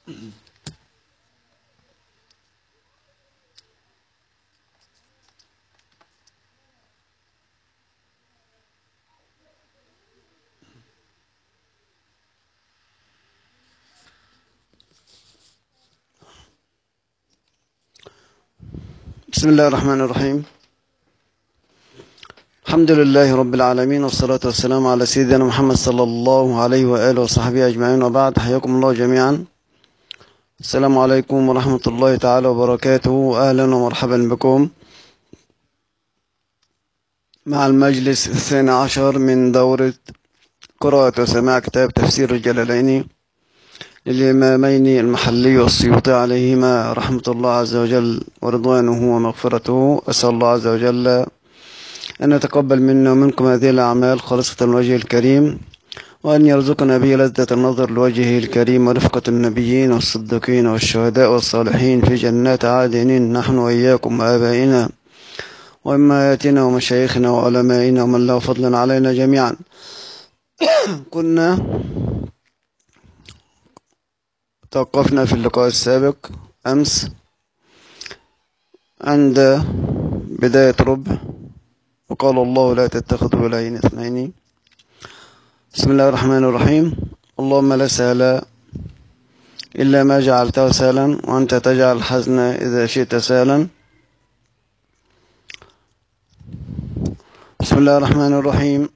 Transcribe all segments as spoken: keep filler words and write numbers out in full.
بسم الله الرحمن الرحيم. الحمد لله رب العالمين، والصلاة والسلام على سيدنا محمد صلى الله عليه وآله وصحبه أجمعين، وبعد. حياكم الله جميعا. السلام عليكم ورحمة الله تعالى وبركاته. أهلا ومرحبا بكم مع المجلس الثاني عشر من دورة قراءة وسماع كتاب تفسير الجلالين للإمامين المحلي والسيوطي عليهما رحمة الله عز وجل ورضوانه ومغفرته. أسأل الله عز وجل أن يتقبل منا ومنكم هذه الأعمال خالصة الوجه الكريم، وأن يرزقنا به لذة النظر لوجهه الكريم ورفقة النبيين والصديقين والشهداء والصالحين في جنات عادن، نحن وإياكم وآبائنا وأمهاتنا ومشايخنا وعلمائنا ومن له فضل علينا جميعا. كنا توقفنا في اللقاء السابق أمس عند بداية ربع، وقال الله لا تتخذوا إلهين اثنين. بسم الله الرحمن الرحيم. اللهم لا سهل إلا ما جعلته سهلا، وأنت تجعل الحزن إذا شئت سهلا. بسم الله الرحمن الرحيم.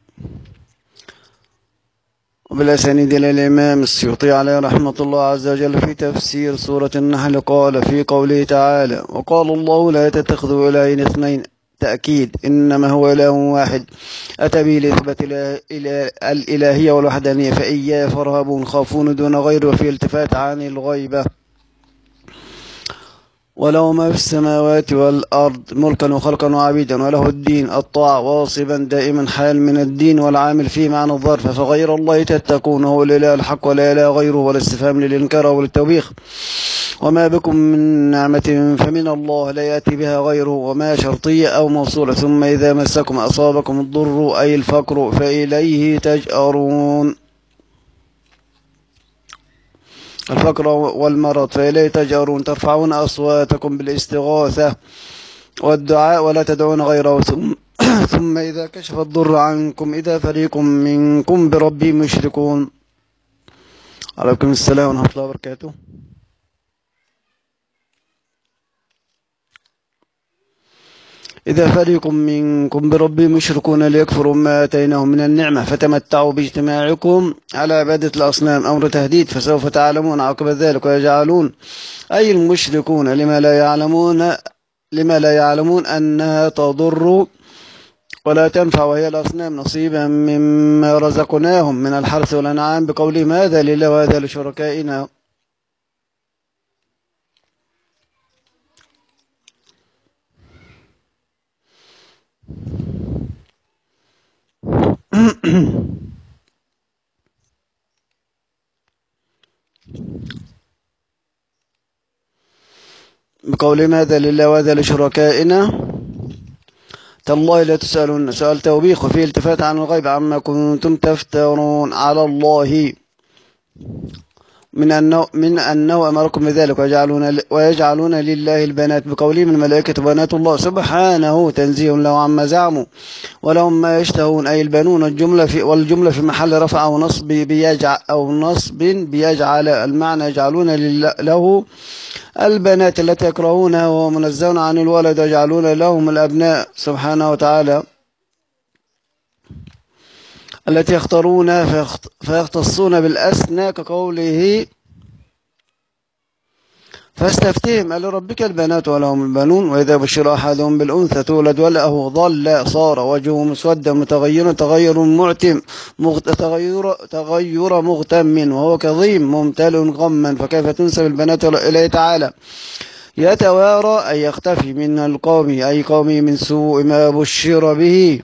وبالأسانيد إلى الإمام السيوطي عليه رحمة الله عز وجل في تفسير سورة النحل، قال في قوله تعالى: وقال الله لا تتخذوا إلهين اثنين، تأكيد إنما هو إله واحد أتى به لإثبات الإلهية والوحدانية، فإياه فارهبون خافون دون غيره، وفي التفات عن الغيبة. وله ما في السماوات والأرض ملكا وخلقا وعبيدا، وله الدين الطاعة واصبا دائما حال من الدين والعامل فيه معنى الظرف، فغير الله تتقون هو الإله الحق ولا إله غيره، ولا استفهام للإنكار وللتوبيخ. وما بكم من نعمة فمن الله لا يأتي بها غيره، وما شرطية أو موصولة. ثم إذا مسكم أصابكم الضر أي الفقر فإليه تجأرون، الفقر والمرض فإليه تجأرون، ترفعون أصواتكم بالاستغاثة والدعاء ولا تدعون غيره. ثم, ثم إذا كشف الضر عنكم إذا فريق منكم بربهم يشركون. عليكم السلام ورحمة الله وبركاته. إذا فريق منكم بربهم يشركون ليكفروا ما آتيناهم من النعمة فتمتعوا باجتماعكم على عبادة الأصنام، أمر تهديد، فسوف تعلمون عقب ذلك. ويجعلون أي المشركون لما لا يعلمون لما لا يعلمون أنها تضر ولا تنفع، وهي الأصنام، نصيبا مما رزقناهم من الحرث والأنعام، بقولهم هذا لله وهذا لشركائنا. بقولهم هذا لله وهذا لشركائنا تالله لا تسألون، سؤال توبيخ، وفيه التفات عن الغيب عما كنتم تفترون على الله من أنه, من أنه أمركم بذلك، ويجعلون, ويجعلون لله البنات بقولهم الملائكة بنات الله، سبحانه تنزيه له عما زعموا، ولهم ما يشتهون أي البنون، الجملة في والجملة في محل رفع أو نصب بيجعل أو نصب بيجعل، المعنى يجعلون له البنات التي يكرهونها وهو منزهون عن الولد، ويجعلون لهم الأبناء سبحانه وتعالى التي يختارون فيختصون بالأسنى، كقوله فاستفتهم ألربك البنات ولهم البنون، وإذا بشر أحدهم بالأنثى تولد وله ظل صار وجهه مسودا متغيرا تغير معتم تغير, تغير مغتم، وهو كظيم ممتلئ غما، فكيف تنسب البنات إليه تعالى؟ يتوارى أي يختفي من القوم أي قومه من سوء ما بشر به.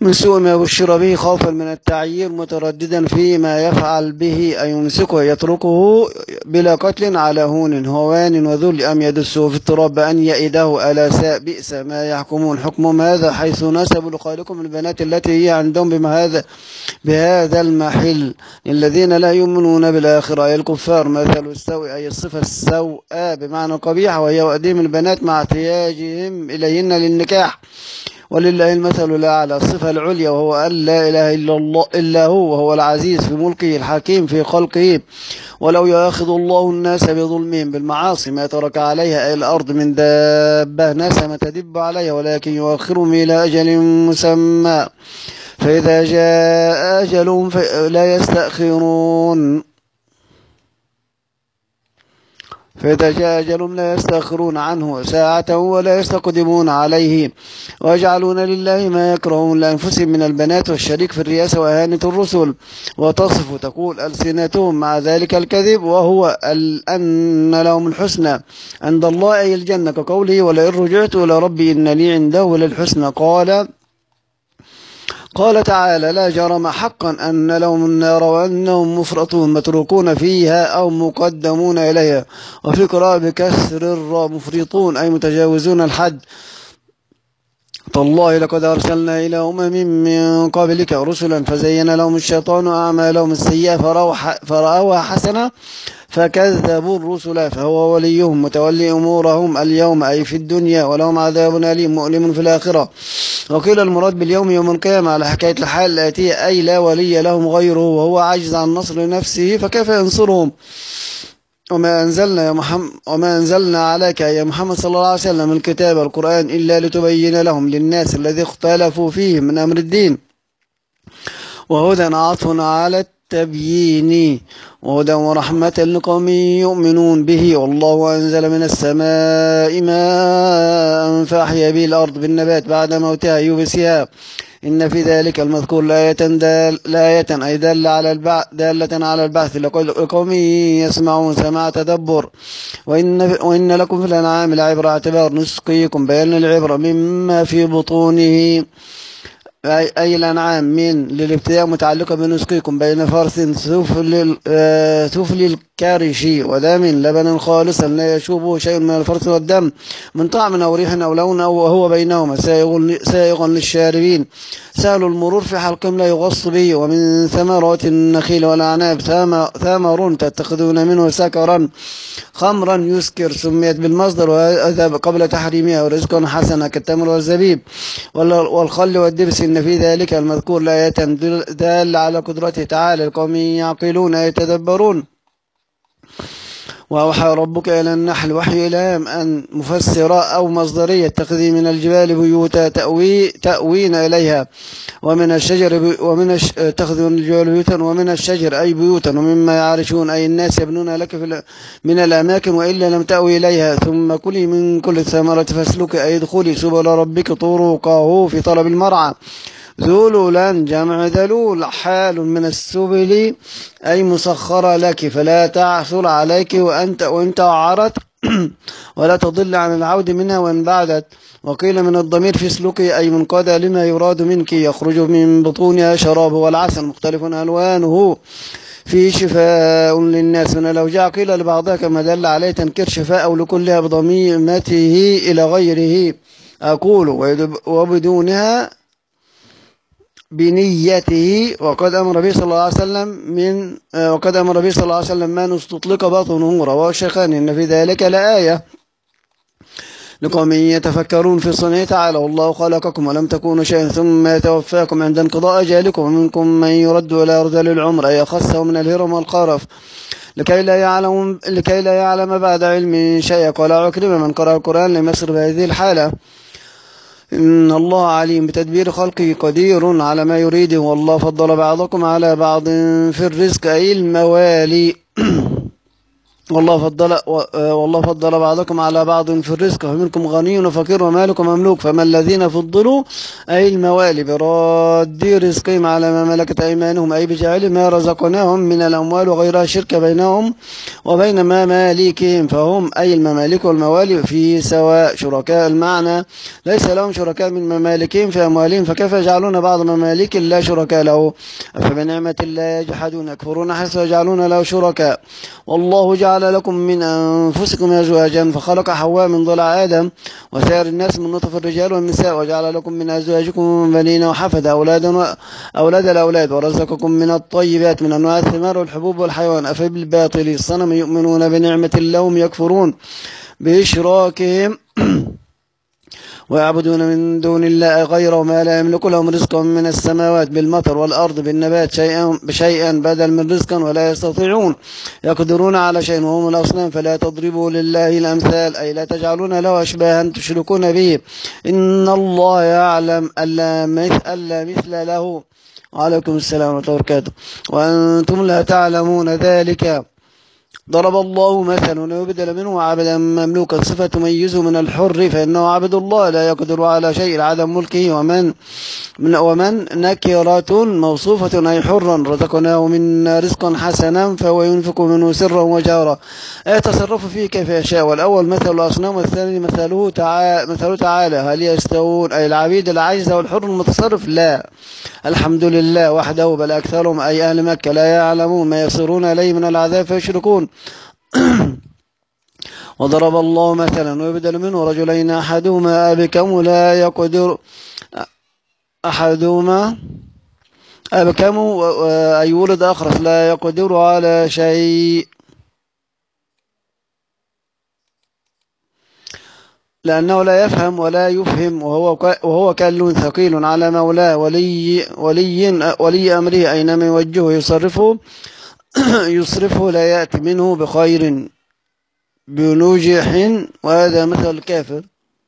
من سوء ما بشر به خوفا من التعيير مترددا فيما يفعل به أن يمسكه يتركه بلا قتل على هون هوان وذل أم يدسه في التراب أن يئده ألا ساء بئس ما يحكمون حكم هذا حيث نسبوا لخالقهم البنات التي هي عندهم بهذا بهذا المحل الذين لا يؤمنون بالآخرة أي الكفار مثل السوء أي الصفة السوء بمعنى قبيح وهي وأديم البنات مع احتياجهم إليهن للنكاح. ولله المثل الأعلى الصفة العليا وهو أن لا إله إلا الله إلا هو وهو العزيز في ملكه الحكيم في خلقه. ولو يأخذ الله الناس بظلمهم بالمعاصي ما ترك عليها أي الأرض من دابة نسمة تدب عليها ولكن يؤخرهم إلى أجل مسمى فإذا جاء أجلهم فلا يستأخرون فإذا جاء أجلهم لا يستأخرون عنه ساعة ولا يستقدمون عليه. ويجعلون لله ما يكرهون لأنفسهم من البنات والشريك في الرياسة وإهانة الرسل. وتصف تقول ألسنتهم مع ذلك الكذب وهو أن لهم الحسنى عند الله أي الجنة كقوله ولئن رجعت إلى ربي إن لي عنده للحسنى. قال قال تعالى لا جرم حقا أن لهم النار وأنهم مفرطون متروكون فيها أو مقدمون إليها. وفي قراءة بكسر الراء مفرطون أي متجاوزون الحد. تالله لقد أرسلنا إلى أمم من قبلك رسلا فزين لهم الشيطان أعمالهم السيئة فرأوها حسنة فكذبوا الرسل فهو وليهم متولي أمورهم اليوم أي في الدنيا ولهم عذاب أليم مؤلم في الآخرة. وقيل المراد باليوم يوم القيامة على حكاية الحال الآتية أي لا ولي لهم غيره وهو عاجز عن نصر نفسه فكيف ينصرهم. وما أنزلنا يا محمد وما أنزلنا عليك يا محمد صلى الله عليه وسلم الكتاب القرآن إلا لتبين لهم للناس الذي اختلفوا فيه من أمر الدين. وهدى عطف على التبيين وهدى ورحمة لقوم يؤمنون به. والله أنزل من السماء ماء فأحيا به الأرض بالنبات بعد موتها يبسها إن في ذلك المذكور لآية دال لآية أي دالة على البعث دالة على البعث لقوم يسمعون سماع تدبر. وإن وإن لكم في الأنعام العبرة اعتبار نسقيكم بيان العبرة مما في بطونه أي الأنعام من للابتداء متعلقة بنسقيكم بين فرث سفل الكارش ودم لبنا خالصا لا يشوبه شيء من الفرث والدم من طعم أو ريح أو لون أو وهو بينهما سائغ للشاربين سهل المرور في حلقهم لا يغص به. ومن ثمرات النخيل والأعناب ثمر تتخذون منه سكرا خمرا يسكر سميت بالمصدر وهذا قبل تحريمها ورزقا حسنا كالتمر والزبيب والخل والدبس إن في ذلك المذكور لآية دال على قدرته تعالى لقوم يعقلون يتدبرون. وأوحى ربك إلى النحل وحي إلهام أن مفسرة أو مصدرية تأخذي من الجبال بيوتا تأوي تأوين إليها ومن الشجر ومن تأخذ من الجبال بيوتا ومن الشجر أي بيوتا ومما يعرشون أي الناس يبنون لك في من الأماكن وإلا لم تأوي إليها. ثم كلي من كل الثمرة فاسلك أي ادخلي سبل ربك طرقه في طلب المرعى. ذلولا جمع ذلول حال من السبل أي مسخرة لك فلا تعثر عليك وأنت وأنت عرت ولا تضل عن العود منها وإن بعدت. وقيل من الضمير في سلوكي أي منقاد لما يراد منك يخرج من بطونها شراب والعسل مختلف ألوانه فيه شفاء للناس من الأوجاع. قيل لبعضها كما دل عليه تنكر شفاء أو لكلها بضميمته إلى غيره أقول وبدونها بنيته. وقد أمر به صلى الله عليه وسلم من وقد أمر به صلى الله عليه وسلم ما نستطلق بطنه رواه الشيخان إن في ذلك لآية لقوم يتفكرون في صنعه تعالى والله خلقكم ولم تكونوا شيئا ثم يتوفاكم عند انقضاء أجالكم ومنكم من يرد إلى أرذل العمر أي أخصه من الهرم والقرف لكي لا يعلم لكي لا يعلم بعد علم شيئا. قال عكرمة من قرأ القرآن لم يصر بهذه الحالة إن الله عليم بتدبير خلقه قدير على ما يريده والله فضل بعضكم على بعض في الرزق أي الموالي والله فضل والله فضل بعضكم على بعض في الرزق، فمنكم غني وفقير ومالك ومملوك، فما الذين فضلوا أي الموالي براد رزقهم على ما ملكت أيمانهم، أي بجعل ما رزقناهم من الأموال وغيرها شرك بينهم وبين مماليكهم، فهم أي الممالك والموالي في سواء شركاء. المعنى ليس لهم شركاء من ممالكهم في أموالهم، فكيف يجعلون بعض ممالك الله شركاء له؟ فبنعمة الله يجحدون يكفرون حيث يجعلون له شركاء. والله جعل لكم من أنفسكم أزواجا فخلق حواء من ضلع آدم وسائر الناس من نطف الرجال والنساء، وجعل لكم من أزواجكم بنين وحفدة أولادا أولاد الأولاد، ورزقكم من الطيبات من أنواع الثمار والحبوب والحيوان. أفبالباطل الصنم يؤمنون بنعمة الله هم يكفرون بإشراكهم ويعبدون من دون الله غيره ما لا يملك لهم رزقا من السماوات بالمطر والأرض بالنبات شيئا بشيئا بدل من رزقا ولا يستطيعون يقدرون على شيء وهم الأصنام. فلا تضربوا لله الأمثال أي لا تجعلون له أشباها تشركون به، إن الله يعلم ألا مثل له. وعليكم السلام ورحمة الله وبركاته. وأنتم لا تعلمون ذلك. ضرب الله مثلا ويبدل منه عبدا مملوكا صفة تميزه من الحر، فإنه عبد الله لا يقدر على شيء لعدم ملكه. ومن من ومن نكرة موصوفة أي حرا رزقناه منا رزقا حسنا فهو ينفق منه سرا وجهرا يتصرف فيه كيف يشاء. والأول مثل الأصنام والثاني مثله تعالى, مثل تعالى هل يستوون أي العبيد العاجز والحر المتصرف؟ لا، الحمد لله وحده، بل أكثرهم أي أهل مكة لا يعلمون ما يصيرون إليه من العذاب فيشركون. وضرب الله مثلا ويبدل منه رجلين أحدهما أبكم لا يقدر أحدهما أبكم أي ولد أخرس لا يقدر على شيء لأنه لا يفهم ولا يفهم، وهو وهو كل ثقيل على مولاه ولي ولي ولي أمره أينما يوجهه يصرفه يصرفه لا يأتي منه بخير بنجح، وهذا مثل الكافر.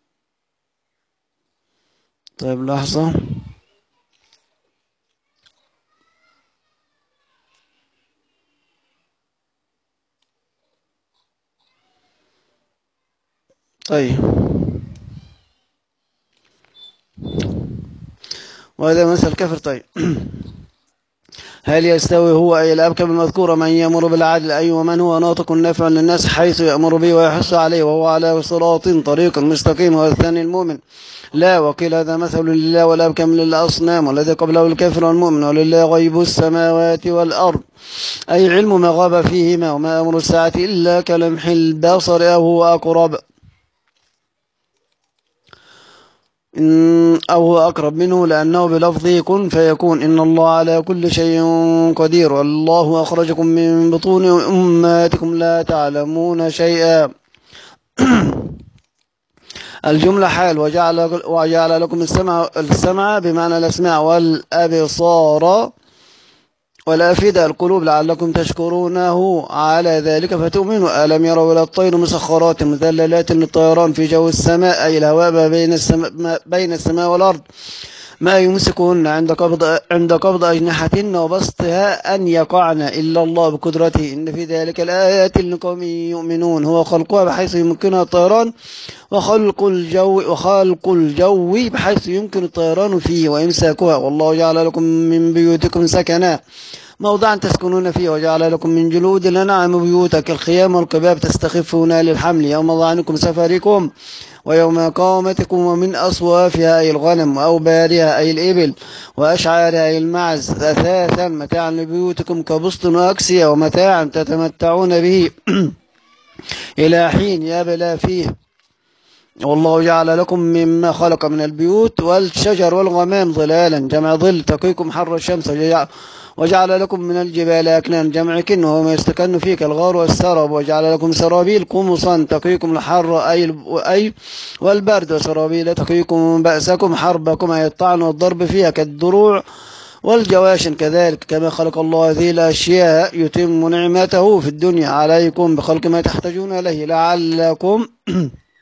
طيب لحظة. طيب وهذا مثل الكافر. طيب هل يستوي هو أي الأبكم المذكورة من يأمر بالعدل أي ومن هو ناطق نافع للناس حيث يأمر به ويحث عليه وهو على صراط طريق مستقيم، والثاني المؤمن؟ لا، وقيل هذا مثل لله والأبكم للأصنام والذي قبله الكافر والمؤمن. ولله غيب السماوات والأرض أي علم ما غاب فيهما، وما أمر الساعة إلا كلمح البصر أو هو أقرب إن أو هو أقرب منه لأنه بلفظه كن فيكون. إن الله على كل شيء قدير. والله أخرجكم من بطون أمهاتكم لا تعلمون شيئا. الجملة حال وجعل, وجعل لكم السمع, السمع بمعنى الأسماع والأبصار والأفئدة القلوب لعلكم تشكرونه على ذلك فتؤمنوا. ألم يروا إلى الطير مسخرات مذللات للطيران في جو السماء أي الهواء بين السماء, بين السماء والأرض ما يمسكهن عند قبض عند قبض أجنحتهن وبسطها أن يقعن إلا الله بقدرته. إن في ذلك الآيات لقوم يؤمنون. هو خلقها بحيث يمكنها الطيران وخلق الجو وخلق الجو بحيث يمكن الطيران فيه وإمساكها. والله جعل لكم من بيوتكم سكنا موضعا تسكنون فيه وجعل لكم من جلود الأنعام بيوتا كالخيام والقباب تستخفون للحمل يوم ظعنكم سفركم ويوم إقامتكم ومن أصوافها أي الغنم وأوبارها أي الإبل وأشعارها أي المعز أثاثا متاعا لبيوتكم كبسط وأكسية ومتاعا تتمتعون به إلى حين يبلى فيه. والله جعل لكم مما خلق من البيوت والشجر والغمام ظلالا جمع ظل تقيكم حر الشمس وجعل لكم من الجبال أكنان جمع كن وهو ما يستكن فيه كالغار والسرب وجعل لكم سرابيل قمصا تقيكم الحر أي, أي والبرد وسرابيل تقيكم بأسكم حربكم أي الطعن والضرب فيها كالدروع والجواشن كذلك كما خلق الله هذه الأشياء يتم نعمته في الدنيا عليكم بخلق ما تحتاجون إليه لعلكم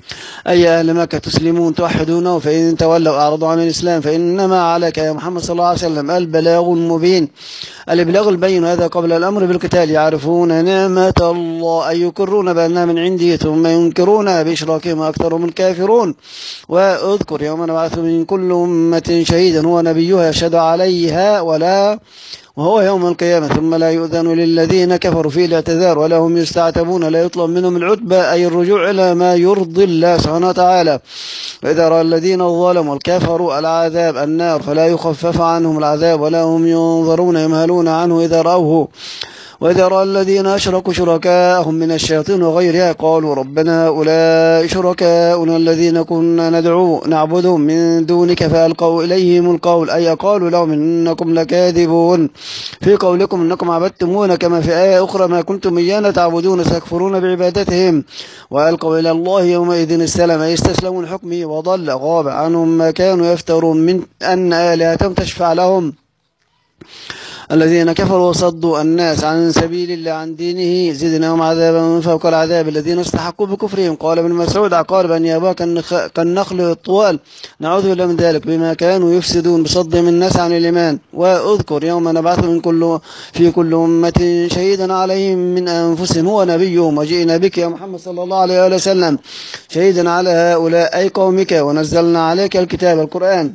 أي أهل مكة تسلمون توحدونه، فإن تولوا أعرضوا عن الإسلام فإنما عليك يا محمد صلى الله عليه وسلم البلاغ المبين. الإبلاغ البين، هذا قبل الأمر بالقتال. يعرفون نعمة الله أي يقرون بأنها من عندي ثم ينكرون بإشراكهم أكثرهم الكافرون. واذكر يوم نبعث من كل أمة شهيدا هو نبيها يشهد عليها ولا وهو يوم القيامة ثم لا يؤذن للذين كفروا فيه الاعتذار ولا هم يستعتبون. لا يطلب منهم العتبى أي الرجوع إلى ما يرضي الله سبحانه وتعالى. وإذا رأى الذين ظلموا الكفروا العذاب النار فلا يخفف عنهم العذاب ولا هم ينظرون يمهلون عنه إذا رأوه. وإذا رأى الذين أشركوا شركاءهم من الشياطين وغيرها قالوا ربنا هؤلاء شركاؤنا الذين كنا ندعو نعبدهم من دونك فألقوا إليهم القول أي قالوا لهم إنكم لكاذبون في قولكم إنكم عبدتمون كما في آية أخرى ما كنتم إيانا تعبدون سيكفرون بعبادتهم وألقوا إلى الله يومئذ السلام أي استسلموا لحكمه وضل غاب عنهم ما كانوا يفترون من أن آلهتهم تشفع لهم. الذين كفروا وصدوا الناس عن سبيل الله عن دينه زدناهم عذابا فوق العذاب الذين استحقوا بكفرهم. قال ابن مسعود عقارب أن يابا كالنخل الطوال نعوذ بالله من ذلك بما كانوا يفسدون بصدهم الناس عن الإيمان. واذكر يوم نبعث من كل في كل أمة شهيدا عليهم من أنفسهم هو نبيهم وجئنا بك يا محمد صلى الله عليه وسلم شهيدا على هؤلاء أي قومك ونزلنا عليك الكتاب القرآن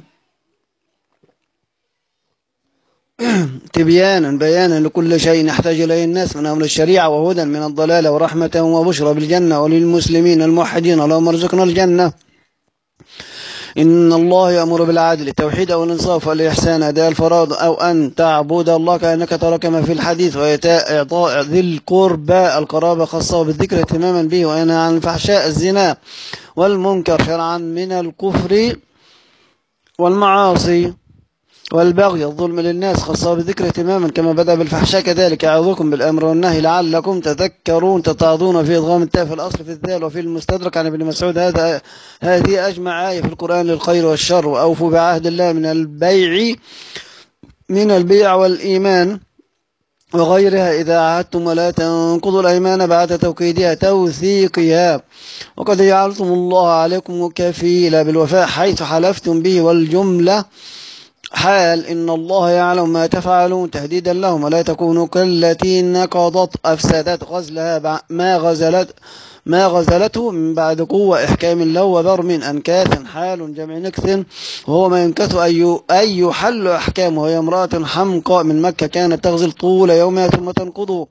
تبيانا بيانا لكل شيء يحتاج إليه الناس من أمر الشريعة وهدى من الضلال ورحمة وبشرى بالجنة وللمسلمين الموحدين اللهم ارزقنا الجنة. إن الله يأمر بالعدل التوحيد والإنصاف والإحسان أداء الفرائض أو أن تعبد الله كأنك ترى كما في الحديث وإيتاء إعطاء ذي القربى القرابة خاصة بالذكر اهتماما به وينهى عن الفحشاء الزنا والمنكر شرعا من الكفر والمعاصي والبغي الظلم للناس خاصة بذكر اهتماما كما بدأ بالفحشاء كذلك يعظكم بالأمر والنهي لعلكم تذكرون تتعظون في إضغام التاء في الأصل في الذال وفي المستدرك عن ابن مسعود هذا هذه أجمع آية في القرآن للخير والشر وأوفوا بعهد الله من البيع من البيع والإيمان وغيرها إذا عهدتم ولا تنقضوا الأيمان بعد توكيدها توثيقها وقد جعلتم الله عليكم كفيلا بالوفاء حيث حلفتم به والجملة حال إن الله يعلم ما تفعلون تهديدا لهم ولا تكونوا كالتي نقضت أفسدت غزلها ما غزلت ما غزلته من بعد قوة إحكام له وبرم أنكاث حال جمع نكث وهو ما ينكث أي أي يحل أحكامه وهي امرأة حمقاء من مكة كانت تغزل طول يومها ثم تنقضه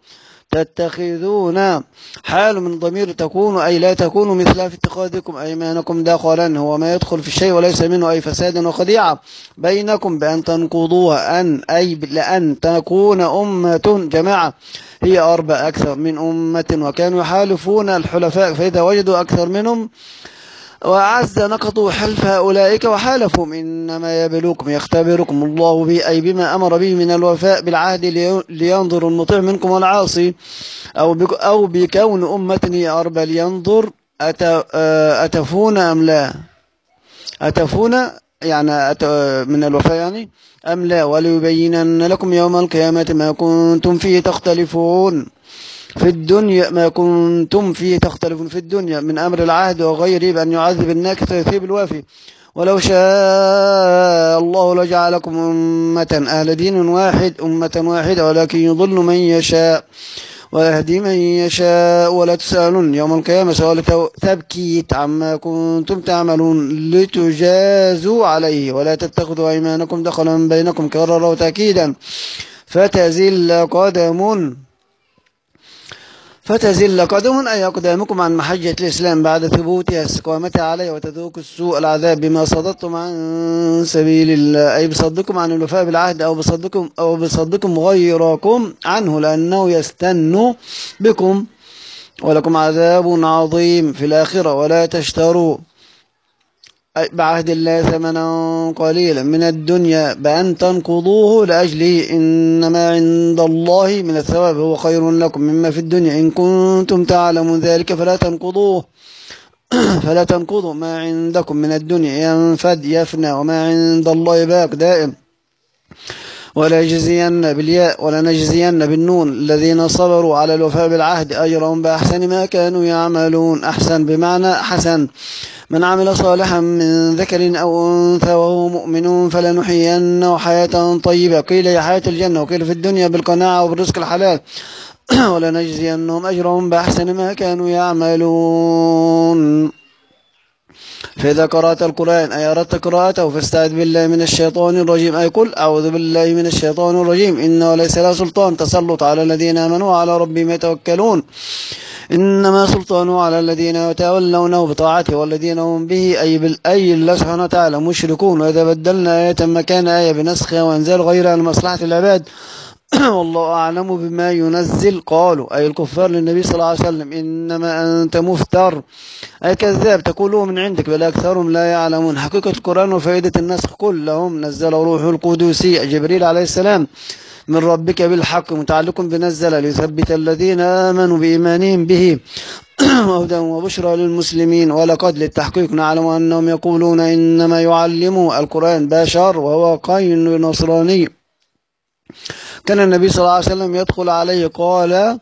تتخذون حال من ضمير تكون أي لا تكونوا مثل في اتخاذكم أيمانكم داخلا هو ما يدخل في الشيء وليس منه أي فساد وخديعة بينكم بأن تنقضوها أن أي لأن تكون أمة جماعة هي أربع أكثر من أمة وكانوا يحالفون الحلفاء فإذا وجدوا أكثر منهم وأعز نقضوا حلف أولئك وحالفهم إنما يبلوكم يختبركم الله به أي بما أمر به من الوفاء بالعهد لينظر المطيع منكم والعاصي أو أو بكون أمة هي أربع لينظر أتفون أم لا أتفون يعني أت من الوفاء يعني أم لا وليبينن لكم يوم القيامة ما كنتم فيه تختلفون في الدنيا ما كنتم فيه تختلفون في الدنيا من أمر العهد وغيره بأن يعذب الناكث ويثيب الوافي ولو شاء الله لجعلكم أمة أهل دين واحد أمة واحدة ولكن يضل من يشاء ويهدي من يشاء ولا تسألون يوم القيامة سؤال تبكيت عما كنتم تعملون لتجازوا عليه ولا تتخذوا أيمانكم دخلا بينكم كرروا تأكيدا فتزل قدم فتزل قدم أي أقدامكم عن محجة الإسلام بعد ثبوتها استقامتها عليه وتذوق السوء العذاب بما صددتم عن سبيل الله أي بصدكم عن الوفاء بالعهد أو بصدكم أو بصدكم غيركم عنه لأنه يستن بكم ولكم عذاب عظيم في الآخرة ولا تشتروا بعهد الله ثمنا قليلا من الدنيا بأن تنقضوه لأجله إنما عند الله من الثواب هو خير لكم مما في الدنيا إن كنتم تعلمون ذلك فلا تنقضوه فلا تنقضوا ما عندكم من الدنيا ينفد يفنى وما عند الله باق دائم ولا يجزين بالياء ولا نجزين بالنون الذين صبروا على الوفاء بالعهد أجرهم بأحسن ما كانوا يعملون. أحسن بمعنى حسن. من عمل صالحا من ذكر أو أنثى وهو مؤمن فلنحيينه حياة طيبة. قيل هي حياة الجنة، وقيل في الدنيا بالقناعة وبالرزق الحلال. ولنجزينهم أجرهم بأحسن ما كانوا يعملون. فإذا قرأت القرآن أي أردت قراءته فاستعذ بالله من الشيطان الرجيم، أي قل أعوذ بالله من الشيطان الرجيم إنه ليس له سلطان تسلط على الذين آمنوا وعلى ربهم يتوكلون، إنما سلطانه على الذين يتولونه بطاعته والذين هم به أي بالأي الله سبحانه وتعالى مشركون. وإذا بدلنا آية مكان آية بنسخها وإنزال غيرها لمصلحة العباد والله أعلم بما ينزل. قالوا أي الكفار للنبي صلى الله عليه وسلم إنما أنت مفتر أي كذاب تقوله من عندك بل أكثرهم لا يعلمون. حقيقة القرآن وفائدة النسخ قل لهم نزل روح القدس جبريل عليه السلام من ربك بالحق متعلق بنزل ليثبت الذين آمنوا بإيمانهم به وهدى وبشرى للمسلمين. ولقد للتحقيق نعلم أنهم يقولون إنما يعلموا القرآن بشر وهو قين نصراني. كان النبي صلى الله عليه وسلم يدخل عليه قال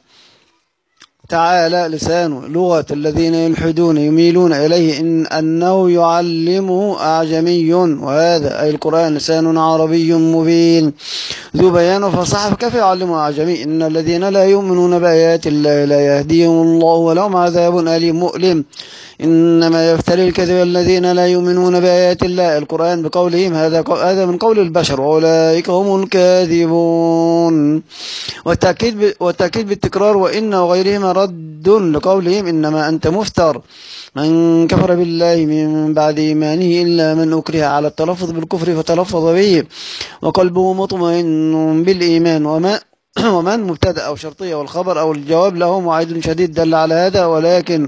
تعالى لسانه لغة الذين يلحدون يميلون إليه إن أنه يعلمه أعجمي، وهذا أي القرآن لسان عربي مبين ذو بيان وفصاحة كيف يعلمه أعجمي. إن الذين لا يؤمنون بآيات الله لا يهديهم الله ولهم عذاب أليم مؤلم. إنما يفتري الكذب الذين لا يؤمنون بآيات الله القرآن بقولهم هذا هذا من قول البشر وأولئك هم الكاذبون. والتأكيد والتأكيد بالتكرار وإن وغيرهما رد لقولهم إنما أنت مفتر. من كفر بالله من بعد إيمانه إلا من أكره على التلفظ بالكفر فتلفظ به وقلبه مطمئن بالإيمان. وما ومن مبتدأ أو شرطية والخبر أو الجواب له موعد شديد دل على هذا. ولكن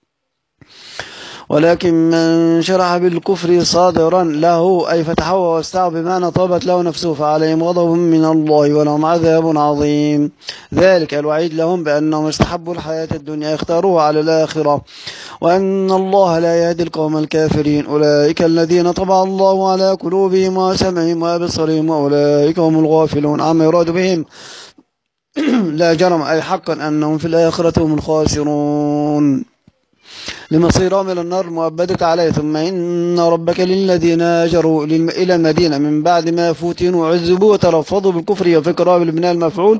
ولكن من شرح بالكفر صادرا له أي فتحه واستعب بمعنى طابت له نفسه فعليهم غضب من الله ولهم عذاب عظيم. ذلك الوعيد لهم بأنهم استحبوا الحياة الدنيا اختاروها على الآخرة وأن الله لا يهدي القوم الكافرين. أولئك الذين طبع الله على قلوبهم وسمعهم وأبصارهم وأولئك هم الغافلون عما يراد بهم لا جرم أي حقا أنهم في الآخرة هم الخاسرون لمصيرهم إلى النار المؤبدة عليه. ثم إن ربك للذين هاجروا إلى المدينة من بعد ما فتنوا وعذبوا وتلفظوا بالكفر وفي قراءة بالبناء المفعول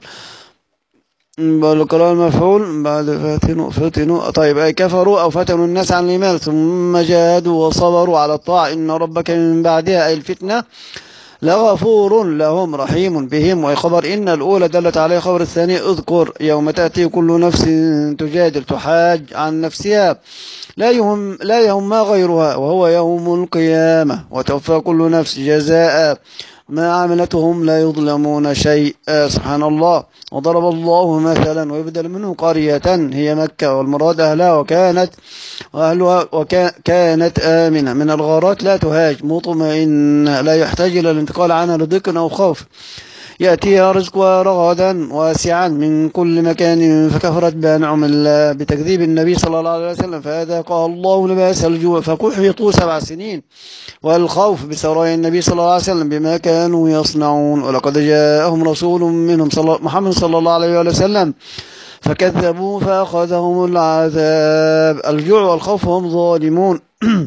بالقراءة المفعول بعد فتنوا فتنوا طيب أي كفروا أو فتنوا الناس عن الإيمان ثم جاهدوا وصبروا على الطاعة إن ربك من بعدها أي الفتنة لغفور لهم رحيم بهم. وخبر إن الأولى دلت عليه خبر الثاني اذكر يوم تأتي كل نفس تجادل تحاج عن نفسها لا يهم لا يهم ما غيرها وهو يوم القيامة وتوفى كل نفس جزاء ما عملتهم لا يظلمون شيء. سبحان الله. وضرب الله مثلا ويبدل منه قرية هي مكة والمراد أهلها وكانت وأهلها وكانت آمنة من الغارات لا تهاج مطمئنة لا يحتاج إلى الانتقال عنها لضيق أو خوف يأتيها رزقها رغدا واسعا من كل مكان فكفرت بأنعم الله بتكذيب النبي صلى الله عليه وسلم فأذاقها الله لباس الجوع فكحيطوا سبع سنين والخوف بسرايا النبي صلى الله عليه وسلم بما كانوا يصنعون. ولقد جاءهم رسول منهم صلى محمد صلى الله عليه وسلم فكذبوا فأخذهم العذاب. الجوع والخوف هم ظالمون.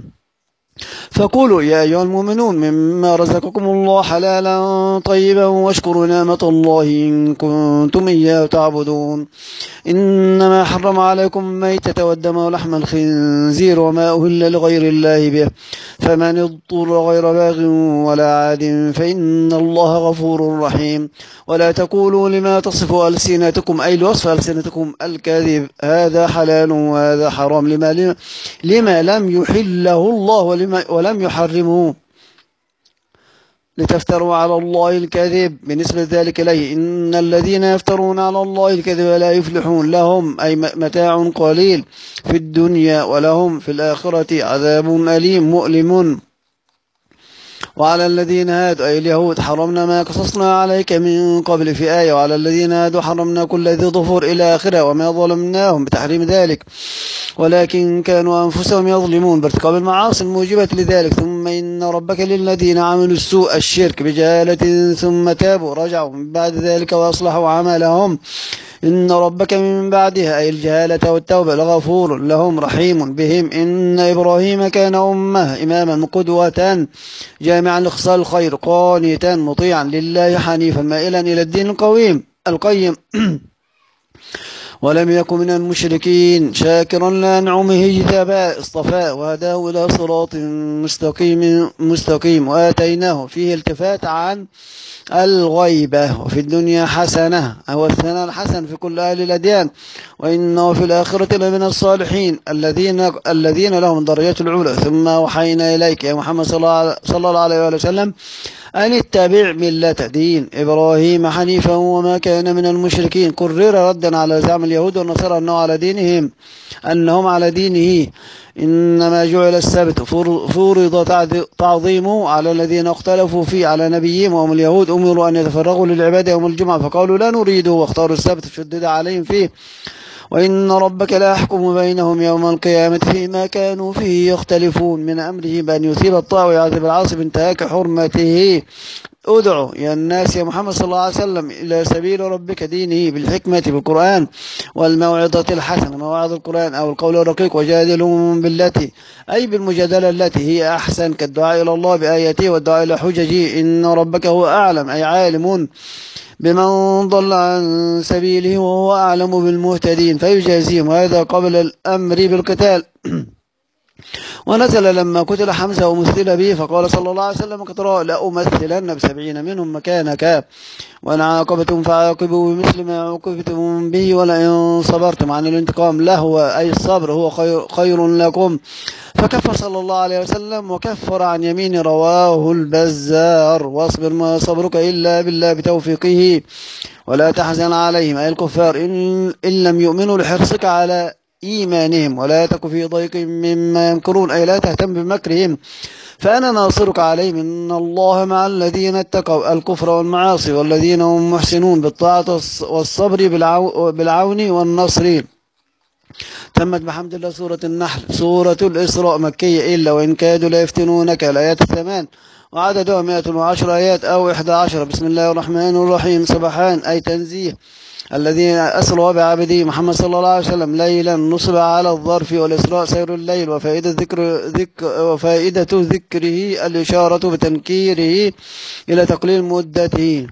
فقولوا يا أيها المؤمنون مما رزقكم الله حلالا طيبا واشكروا نعمة الله إن كنتم إياه تعبدون. إنما حرم عليكم الميتة والدم ولحم الخنزير وما أهل لغير الله به فمن اضطر غير باغ ولا عاد فإن الله غفور رحيم. ولا تقولوا لما تصف ألسنتكم أي لوصف ألسنتكم الكذب هذا حلال وهذا حرام لما, لما لم يحله الله ولما ولم يحرمه لتفتروا على الله الكذب بنسبة ذلك إليه. إن الذين يفترون على الله الكذب لا يفلحون لهم أي متاع قليل في الدنيا ولهم في الآخرة عذاب أليم مؤلم. وعلى الذين هادوا أي اليهود حرمنا ما قصصنا عليك من قبل في آية، وعلى الذين هادوا حرمنا كل ذي ظفر إلى آخره، وما ظلمناهم بتحريم ذلك ولكن كانوا أنفسهم يظلمون بارتكاب المعاصي الموجبة لذلك. ثم إن ربك للذين عملوا السوء الشرك بجهالة ثم تابوا رجعوا من بعد ذلك وأصلحوا عملهم إن ربك من بعدها أي الجهالة والتوبة لغفور لهم رحيم بهم. إن إبراهيم كان أمة إماما قدوة جامعا لخصال الخير قانتا مطيعا لله حنيفا مائلا إلى الدين القويم القيم ولم يكن من المشركين شاكرا لأنعمه اجتباه اصطفاه وهداه إلى صراط مستقيم مستقيم وآتيناه فيه التفات عن الغيبة وفي الدنيا حسنة هو الثناء الحسن في كل أهل الأديان وإنه في الآخرة لمن الصالحين الذين الذين لهم درجات العلى. ثم وحينا إليك يا محمد صلى الله عليه وسلم أن اتبع ملة دين إبراهيم حنيفا وما كان من المشركين. قرر ردا على زعم اليهود والنصارى أنه على دينهم أنهم على دينه إنما جعل السبت فرض تعظيمه على الذين اختلفوا فيه على نبيهم وهم اليهود أمروا أن يتفرغوا للعبادة يوم الجمعة فقالوا لا نريده واختاروا السبت شدد عليهم فيه. وإن ربك لا يحكم بينهم يوم القيامة فيما كانوا فيه يختلفون من أمره بأن يثيب الطاعة ويعذب العاصي بانتهاك حرمته. ادعو يا الناس يا محمد صلى الله عليه وسلم إلى سبيل ربك دينه بالحكمة بالقرآن والموعظة الحسنة مواعظ القرآن أو القول الرقيق وجادلهم بالتي أي بالمجادلة التي هي أحسن كالدعاء إلى الله بآياته والدعاء إلى حججه. إن ربك هو أعلم أي عالم بمن ضل عن سبيله وهو أعلم بالمهتدين فيجازيهم. هذا قبل الأمر بالقتال ونزل لما قتل حمزة ومثل به فقال صلى الله عليه وسلم قتراء لأمثلن بسبعين منهم مكانك وإن عاقبتم فعاقبوا بمثل ما عوقبتم به ولئن صبرتم عن الانتقام لهو أي الصبر هو خير, خير لكم. فكفر صلى الله عليه وسلم وكفر عن يمين رواه البزار. واصبر ما صبرك إلا بالله بتوفيقه ولا تحزن عليهم أي الكفار إن, إن لم يؤمنوا لحرصك على إيمانهم ولا تك في ضيق مما يمكرون أي لا تهتم بمكرهم فأنا ناصرك عليهم. إن الله مع الذين اتقوا الكفر والمعاصي والذين هم محسنون بالطاعة والصبر بالعون والنصر. تمت بحمد الله سورة النحل. سورة الإسراء مكية إلا وإن كادوا لا يفتنونك الآيات الثمان وعددها مئة وعشر آيات أو إحدى عشر. بسم الله الرحمن الرحيم. سبحان أي تنزيه الذين أسروا بعبده محمد صلى الله عليه وسلم ليلا نصب على الظرف والإسراء سير الليل وفائدة ذكر ذكر وفائدة ذكره الإشارة بتنكيره إلى تقليل مدته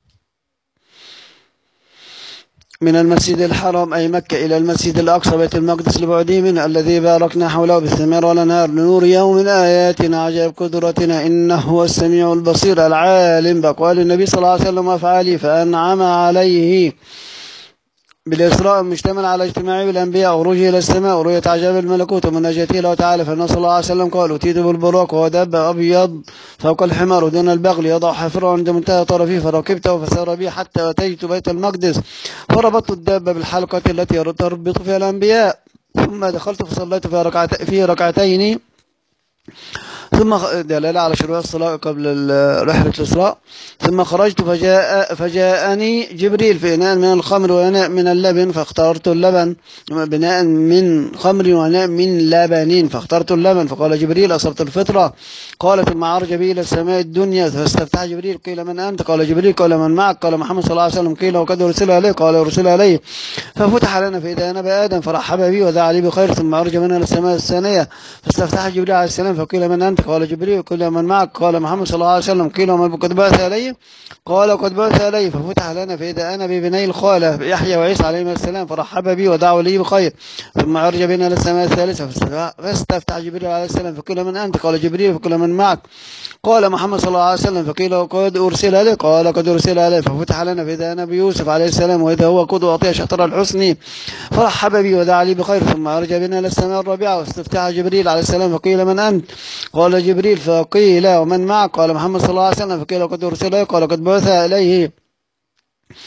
من المسجد الحرام أي مكة إلى المسجد الأقصى بيت المقدس لبعده منه الذي باركنا حوله بالثمار والأنهار لنريه من آياتنا عجائب قدرتنا إنه هو السميع البصير العالم بأقوال النبي صلى الله عليه وسلم وأفعاله فأنعم عليه بالإسراء مشتمل على اجتماعه بالأنبياء وخروجه إلى السماء ورؤية عجائب الملكوت ومناجاته له تعالى. فالنبي صلى الله عليه وسلم قال أتيت بالبراق وهو دب أبيض فوق الحمار ودون البغل يضع حافره عند منتهى طرفه فركبته فسار بي حتى أتيت بيت المقدس فربطت الدابة بالحلقة التي تربط فيها الأنبياء ثم دخلت فصليت في, ركعت في ركعتين ثم دلالة على شروع الصلاة قبل رحلة الإسراء. ثم خرجت فجاء فجاءني جبريل في إناء من الخمر وإناء من اللبن فاخترت اللبن بناء من خمر وإناء من لبن فاخترت اللبن فقال جبريل أصبت الفطرة. قال ثم عرج بي إلى السماء الدنيا فاستفتح جبريل قيل من أنت قال جبريل قال من معك قال محمد صلى الله عليه وسلم قيل وقد أرسل عليه قال أرسل عليه ففتح لنا فإذا نبى آدم فرحب بي ودعا لي بخير. ثم عرج منا إلى السماء الثانية فاستفتح جبريل عليه السلام فقيل من أنت قال جبريل قيل من معك قال محمد صلى الله عليه وسلم قيل ومن قد بعث عليه قال قد بعث عليه ففتح لنا فإذا أنا ببني الخالة يحيى وعيسى عليهما السلام فرحب بي ودعوا لي بخير. ثم عرج بنا إلى السماء الثالثة فاستفتح جبريل عليه السلام فقيل من أنت قال جبريل فقيل من معك قال محمد صلى الله عليه وسلم فقيل قد أرسل عليه قال قد أرسل عليه ففتح لنا فإذا أنا بيوسف عليه السلام وإذا هو قد أعطي شطر الحسن فرحب بي ودعا لي بخير. ثم عرج بنا إلى السماء الرابعة واستفتح جبريل عليه السلام فقيل من أنت قال جبريل فقيل ومن معك قال محمد صلى الله عليه وسلم فقيل قد أرسل عليه قال قد بعث إليه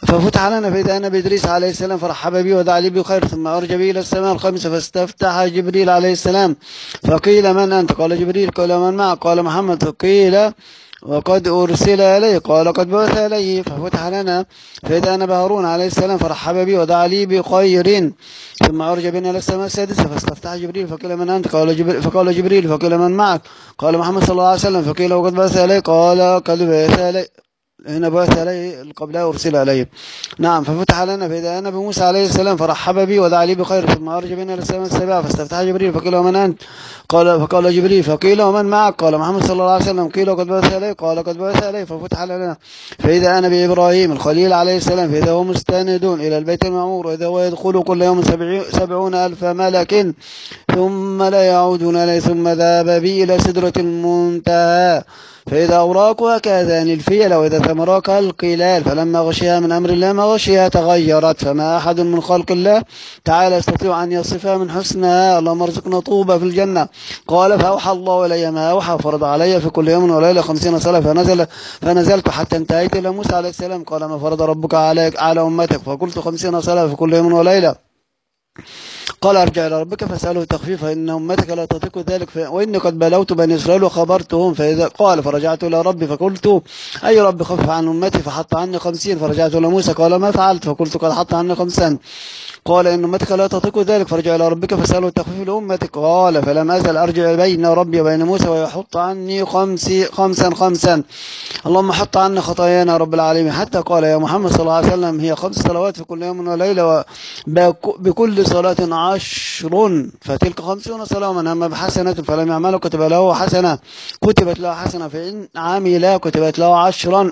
ففتح لنا فإذا أنا بإدريس عليه السلام فرحب بي ودعا لي بخير، ثم أرج بي إلى السماء الخامسة فاستفتح جبريل عليه السلام فقيل من أنت؟ قال جبريل. قال من معك؟ قال محمد. فقيل وقد أرسل إليه؟ قال قد بعث إليه. ففتح لنا فإذا أنا بهارون عليه السلام فرحب بي ودعا لي بخير، ثم عرج بنا إلى السماء السادسة فاستفتح جبريل فقيل من أنت؟ قال جبريل. فقال جبريل فقيل من معك؟ قال محمد صلى الله عليه وسلم. فقيل وقد بعث إليه؟ قال قد بعث إليه. هنا بعث عليه قبلها أرسل عليه. نعم. ففتح لنا فإذا أنا بموسى عليه السلام فرحب بي ودعا لي بخير، ثم أرج بنا إلى السماء السابعة فاستفتح جبريل فقيل ومن أنت؟ قال فقال جبريل. فقيل ومن معك؟ قال محمد صلى الله عليه وسلم. قيل وقد بعث عليه؟ قال قد بعث عليه. ففتح لنا فإذا أنا بإبراهيم الخليل عليه السلام فإذا هو مستندون إلى البيت المعمور، وإذا هو يدخل كل يوم سبعون ألف ملك ثم لا يعودون إليه، ثم ذهب بي إلى سدرة المنتهى فإذا أوراقها كأذان الفيل، وإذا ثمراها القلال، فلما غشيها من أمر الله ما غشيها تغيرت، فما أحد من خلق الله تعالى يستطيع أن يصفها من حسنها. اللهم ارزقنا طوبى في الجنة. قال فأوحى الله إلي ما أوحى، فرض علي في كل يوم وليلة خمسين صلاة، فنزل فنزلت حتى انتهيت إلى موسى عليه السلام. قال ما فرض ربك عليك على أمتك؟ فقلت خمسين صلاة في كل يوم وليلة. قال ارجع إلى ربك فاسأله تخفيفا إن أمتك لا تطيق ذلك، وإني قد بلوت بني إسرائيل وخبرتهم. فإذا قال فرجعت إلى ربي فقلت أي رب خفف عن أمتي؟ فحط عني خمسين. فرجعت إلى موسى قال ما فعلت؟ فقلت قد حط عني خمسا. قال إن أمتك لا تطيق ذلك فرجع إلى ربك فاسأله التخفيف لأمتك. قال فلم أزل أرجع بين ربي وبين موسى ويحط عني خمسي خمسا خمسا. اللهم حط عنا خطايانا رب العالمين. حتى قال يا محمد صلى الله عليه وسلم هي خمس صلوات في كل يوم وليلة، بكل صلاة عشر، فتلك خمسون صلاة. ومن هم بحسنة فلم يعمله كتب له حسنة كتبت له حسنة، فإن عمل كتبت له عشرا.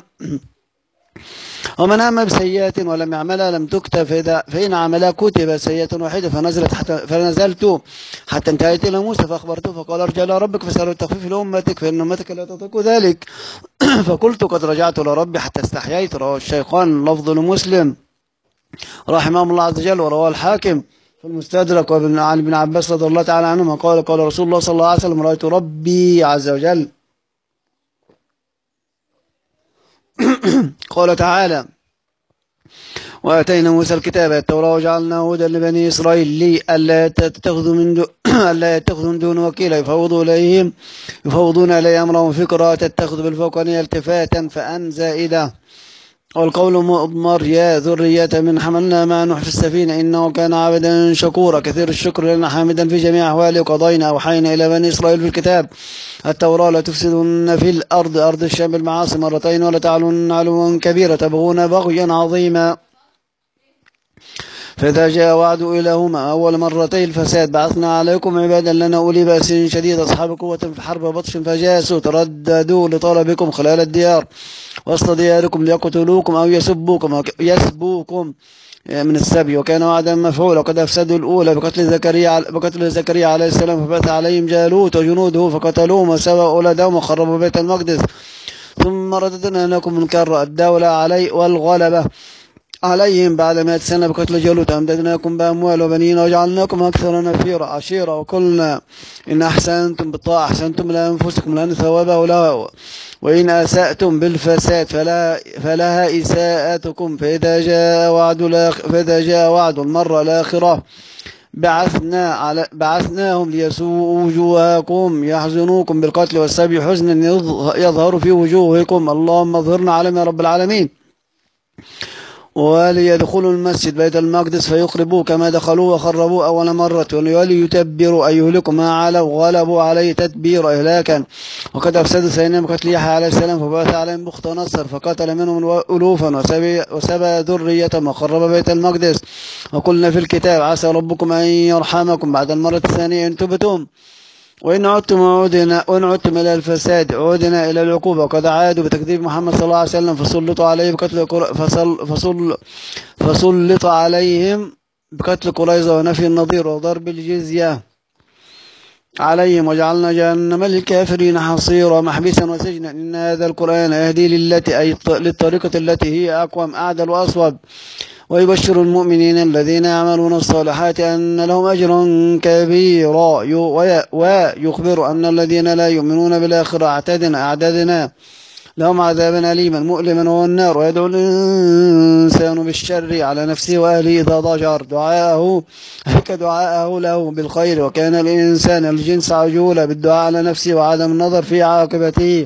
ومن هم بسيئة ولم يعملها لم تكتب، فإن عملها كتب سيئة واحدة. فنزلت حتى فنزلت حتى انتهيت إلى موسى فأخبرته فقال ارجع إلى ربك فاسأله التخفيف لأمتك فإن أمتك لا تطيق ذلك. فقلت قد رجعت إلى ربي حتى استحييت. رواه الشيخان لفظ لمسلم رحمه الله عز وجل، ورواه الحاكم في المستدرك. وابن عن ابن عباس رضي الله تعالى عنهما قال قال رسول الله صلى الله عليه وسلم رأيت ربي عز وجل. قال تعالى وآتينا موسى الكتاب التوراة وجعلناه هدى لبني إسرائيل لي ألا يتخذوا من دون ألا يتخذوا من دون وكيلا يفوضوا إليهم يفوضون إلي أمرهم في قراءة تتخذ بالفوقانية التفاتا فأن زائدة. والقول مؤضمر يا ذرية من حملنا مع نوح في السفينة إنه كان عبدا شكورا كثير الشكر لنا حامدا في جميع أحواله. قضينا أوحينا إلى بني إسرائيل في الكتاب التوراة لا تفسدون في الأرض أرض الشام بالمعاصي مرتين ولا تعلون علوا كبيرا تبغون بغيا عظيما. فإذا جاء وعد إلهما أول مرتين الفساد بعثنا عليكم عبادا لنا أولي بأس شديد أصحاب قوة في الحرب وبطش فجاسوا ترددوا لطلبكم خلال الديار وسط دياركم ليقتلوكم أو يسبوكم أو يسبوكم من السبي وكان وعدا مفعولا. وقد أفسدوا الأولى بقتل زكريا بقتل زكريا عليه السلام فبعث عليهم جالوت وجنوده فقتلوهم وسبوا أولادهم وخربوا بيت المقدس ثم رددنا لكم الكرة الدولة علي والغلبة عليهم بعد مئة سنة بقتل جالوت أمددناكم بأموال وبنين وجعلناكم أكثر نفيرا عشيرا وقلنا إن أحسنتم بالطاعة أحسنتم لأنفسكم لأن ثوابه له وإن أسأتم بالفساد فلا فلها إساءتكم. فإذا جاء وعد فإذا جاء وعد المرة الآخرة بعثنا على بعثناهم ليسوءوا وجوهكم يحزنوكم بالقتل والسبي حزنا يظهر في وجوهكم. اللهم اظهرنا عليهم يا رب العالمين. وليدخلوا المسجد بيت المقدس فيقربوا كما دخلوا وخربوا أول مرة وليتبروا أن يهلكوا ما علوا غلبوا عليه تتبير إهلاكا. وقد أفسدوا ثانيا بقتل يحيى عليه السلام فبعث عليهم بخت نصر فقتل منهم ألوفا وسبى ذرية وخرب بيت المقدس. وقلنا في الكتاب عسى ربكم أن يرحمكم بعد المرة الثانية إن تبتم وإن عدتم عودنا وإن عدتم إلى الفساد عودنا إلى العقوبة. وقد عادوا بتكذيب محمد صلى الله عليه وسلم فسلطوا عليه بقتل فصل فصل فسلط عليهم بقتل قريظة ونفي النظير وضرب الجزية عليهم وجعلنا جهنم للكافرين حصيرا محبسا وسجنا. إن هذا القرآن يهدي للتي أي للطريقة التي هي أقوم أعدل وأصوب ويبشر المؤمنين الذين يعملون الصالحات أن لهم أجرا كبيرا ويخبر أن الذين لا يؤمنون بالآخرة اعتدنا أعددنا لهم عذابا أليما مؤلما وهو النار. ويدعو الإنسان بالشر على نفسه وأهله إذا ضجر دعاءه كدعاءه له بالخير، وكان الإنسان الجنس عجولا بالدعاء على نفسه وعدم النظر في عاقبته.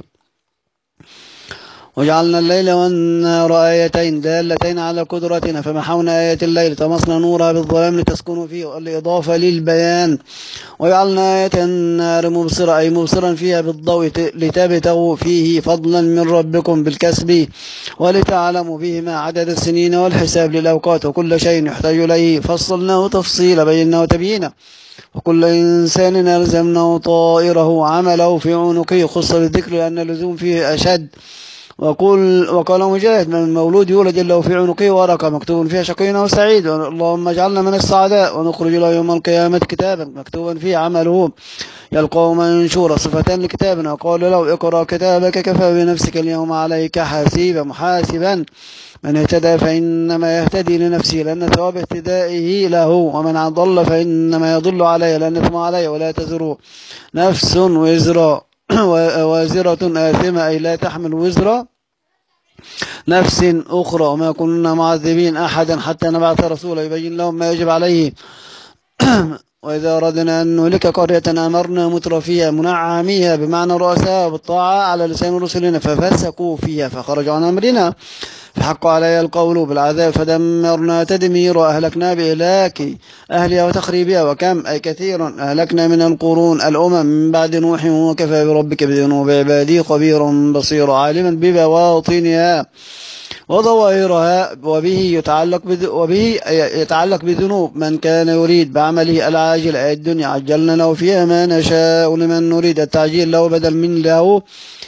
وجعلنا الليل والنهار آيتين دالتين على قدرتنا فمحونا آية الليل طمسنا نورها بالظلام لتسكنوا فيه، والإضافة للبيان. وجعلنا آية النهار مبصرة أي مبصرا فيها بالضوء لتبتغوا فيه فضلا من ربكم بالكسب ولتعلموا فيه ما عدد السنين والحساب للأوقات، وكل شيء يحتاج إليه فصلناه تفصيلا بيناه تبيينا. وكل إنسان ألزمناه طائره عمله في عنقه خص بالذكر لأن اللزوم فيه أشد. وقل وقال مجاهد من المولود يولد له في عنقه ورقة مكتوب فيها شقي أو سعيد، اللهم اجعلنا من السعداء. ونخرج له يوم القيامة كتابا مكتوبا فيه عمله يلقاه منشورا صفتان لكتابنا. وقال له اقرأ كتابك كفى بنفسك اليوم عليك حاسبا محاسبا. من اهتدى فإنما يهتدي لنفسه لأن ثواب اهتدائه له، ومن ضل فإنما يضل عليه لأن ثم عليه. ولا تزر نفس وزر وازرة آثمة أي لا تحمل وزر نفس أخرى. وما كنا معذبين أحدا حتى نبعث رسولا يبين لهم ما يجب عليه. وإذا أردنا أن نهلك قرية أمرنا متر فيها منعميها بمعنى رؤساء بالطاعة على لسان رسلنا ففسقوا فيها فخرجوا عن أمرنا فحق علي القول بالعذاب فدمرنا تدمير وأهلكنا بإهلاك أهلها وتخريبها. وكم أي كثيرا أهلكنا من القرون الأمم من بعد نوح وكفى بربك بذنوب عباده خبيرا بصيرا عالما ببواطنها وظواهرها. وبه يتعلق بذ... وبه يتعلق بذنوب من كان يريد بعمله العاجل أي الدنيا عجلنا له فيها ما نشاء لمن نريد. التعجيل له بدل من له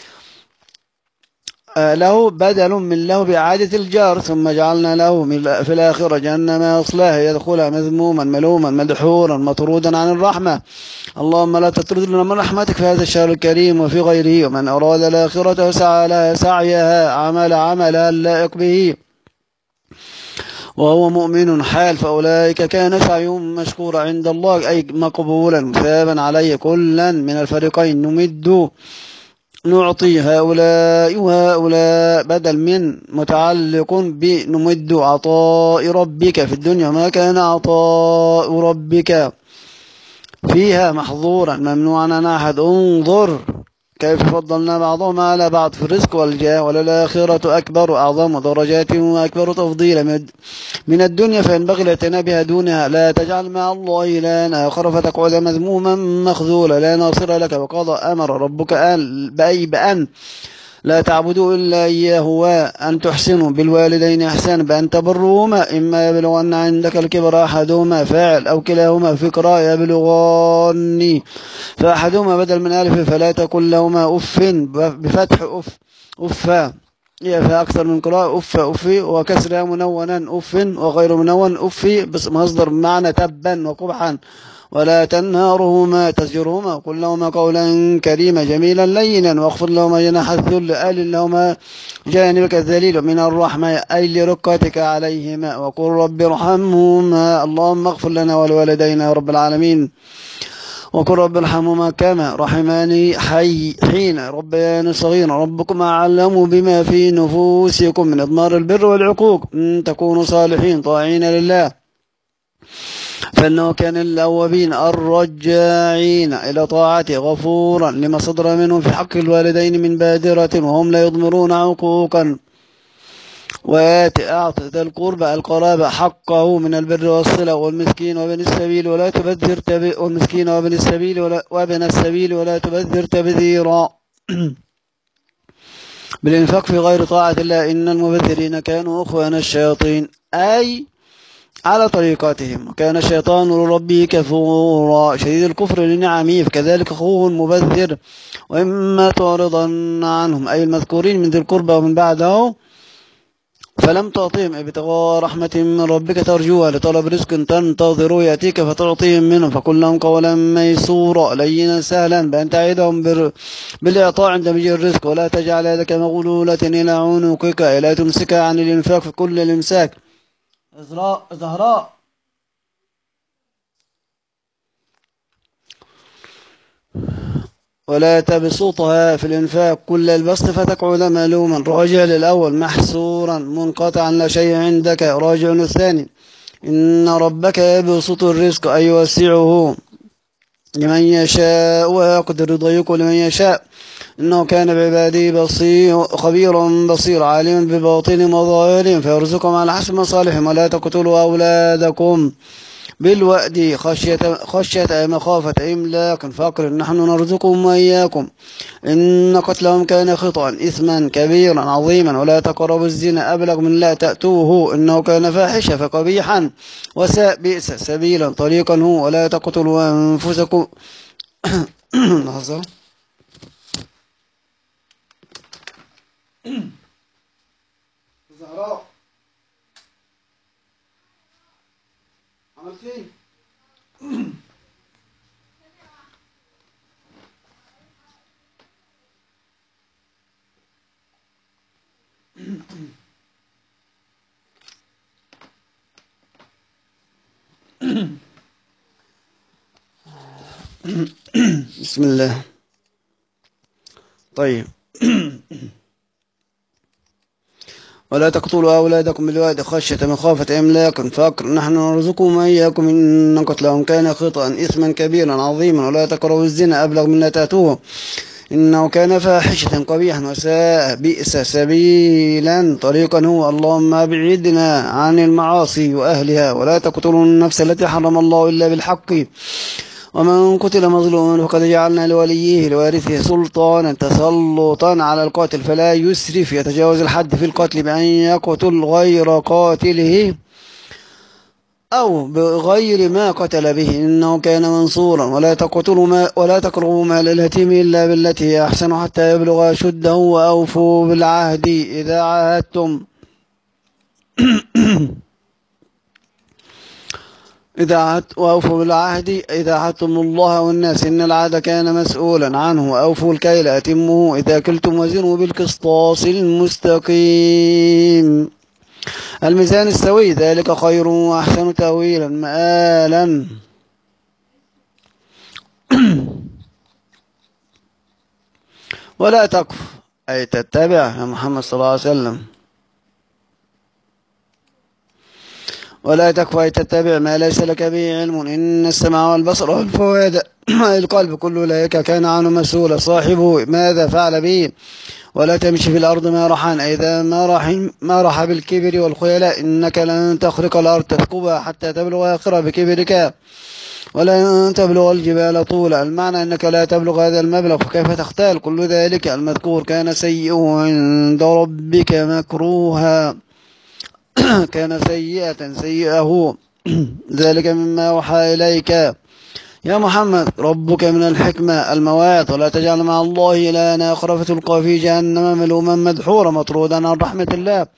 له بدل من له بإعادة الجار. ثم جعلنا له في الآخرة جهنم يصلاها يدخلها مذموما ملوما مدحورا مطرودا عن الرحمة. اللهم لا تطرد لنا من رحمتك في هذا الشهر الكريم وفي غيره. ومن أراد الآخرة وسعى لها سعيها عمل عملها اللائق به وهو مؤمن حال فأولئك كان سعيهم مشكورا عند الله أي مقبولا مثابا عليه. كلا من الفريقين نمد نعطي هؤلاء وهؤلاء بدل من متعلق بنمد عطاء ربك في الدنيا ما كان عطاء ربك فيها محظورا ممنوعا عن أحد. انظر كيف فضلنا بعضهم على بعض في الرزق والجاه وللآخرة أكبر أعظم درجات وأكبر تفضيلا من الدنيا فينبغي الاعتناء بها دونها. لا تجعل مع الله إلها آخر فتقعد مذموما مخذولا لا ناصر لك. وقضى أمر ربك أن بأي بأن لا تعبدوا إلا إياه وأن تحسنوا بالوالدين إحسانا بأن تبروهما إما يبلغن عندك الكبر أحدهما فاعل أو كلاهما فكرة يبلغن فأحدهما بدل من ألف فلا تقل لهما أف بفتح أف أفا هي فيها أكثر من قراءة أف أفي وكسرها منونا أف وغير منون أفي بس مصدر بمعنى تبا وقبحا. ولا تنهارهما تزجرهما وقل لهما قولا كريما جميلا لينا واخفض لهما جناح الذل أل لهما جانبك الذليل من الرحمة أي لرقتك عليهما وقل رب ارحمهما. اللهم اغفر لنا ولوالدينا يا رب العالمين. وقل رب ارحمهما كما رحماني حي حين ربياني صغيرا ربكم أعلم بما في نفوسكم من إضمار البر والعقوق إن تكونوا صالحين طاعين لله فإنه كان للأوابين الرجاعين إلى طاعته غفورا لما صدر منهم في حق الوالدين من بادرة وهم لا يضمرون عقوقا. وآت أعط ذا القربى القرابة حقه من البر والصلة والمسكين وابن السبيل ولا تبذر تب... والمسكين وابن السبيل ولا... وابن السبيل ولا تبذر تبذيرا بالإنفاق في غير طاعة الله إن المبذرين كانوا أخوان الشياطين أي على طريقاتهم وكان الشيطان لربه كفورا شديد الكفر لنعمه فكذلك أخوه المبذر. وإما تعرضن عنهم أي المذكورين من ذي القربى ومن بعده فلم تعطيهم ابتغاء رحمة من ربك ترجوها لطلب رزق تنتظر يأتيك فتعطيهم منه فقل لهم قولا ميسورا لينا سهلا بأن تعيدهم بالإعطاء عند مجيء الرزق. ولا تجعل يدك مغلولة إلى عنقك لا تمسكها عن الإنفاق في كل الإمساك. إزراء زهراء ولا تبسطها في الإنفاق كل البسط فتقعد ملوما. راجع للأول محصورا منقطعا لا شيء عندك. راجع للثاني إن ربك يبسط الرزق أي يوسعه لمن يشاء ويقدر يضيق لمن يشاء إنه كان بعباده بصير خبيرا بصير عالما بباطن وظاهرهم فيرزقهم على حسب مصالحهم. ولا تقتلوا أولادكم بالوأد خشية خشية مخافة إملاق فقر نحن نرزقهم وإياكم إن قتلهم كان خطأ إثما كبيرا عظيما. ولا تقربوا الزنا أبلغ من لا تأتوه إنه كان فاحشة فقبيحا وساء بئس سبيلا طريقا هو. ولا تقتلوا أنفسكم لحظة زهراء عملت ايه؟ بسم الله. طيب ولا تقتلوا أولادكم بالواد خشية مخافة إملاق فقر نحن نرزقهم وإياكم إن قتلهم كان خطأ إثما كبيرا عظيما. ولا تقربوا الزنا أبلغ من لا تأتوه إنه كان فاحشة قبيحا وساء بئس سبيلا طريقا هو. اللهم أبعدنا عن المعاصي وأهلها. ولا تقتلوا النفس التي حرم الله إلا بالحق ومن قتل مظلوما فقد جعلنا لوليه لوارثه سلطانا تسلطا على القاتل فلا يسرف يتجاوز الحد في القتل بأن يقتل غير قاتله أو بغير ما قتل به إنه كان منصورا. ولا تقتلوا ما ولا تقربوا مال اليتيم إلا بالتي هي أحسن حتى يبلغ أشده وأوفوا بالعهد إذا عاهدتم إذا عهدت وأوفوا بالعهد إذا عهدتم الله والناس إن العهد كان مسؤولا عنه. وأوفوا الكيل أتموه إذا كلتم وزنوا بالقسطاس المستقيم الميزان السوي ذلك خير وأحسن تأويلا مآلا. ولا تقف أي تتبع يا محمد صلى الله عليه وسلم. ولا تكف أي تتبع ما ليس لك به علم إن السمع والبصر والفؤاد القلب كل أولئك كان عنه مسؤولا صاحبه ماذا فعل به. ولا تمشي في الأرض مرحا إذا مرح مرح بالكبر والخيلاء إنك لن تخرق الأرض تثقبها حتى تبلغ آخرها بكبرك ولن تبلغ الجبال طولا. المعنى أنك لا تبلغ هذا المبلغ فكيف تختال. كل ذلك المذكور كان سيئه عند ربك مكروها كان سيئة سيئه ذلك مما أوحى إليك يا محمد ربك من الحكمة المواعظ. ولا تجعل مع الله إلها آخر فتلقى في جهنم ملوما مدحورا مطرودا عن رحمة الله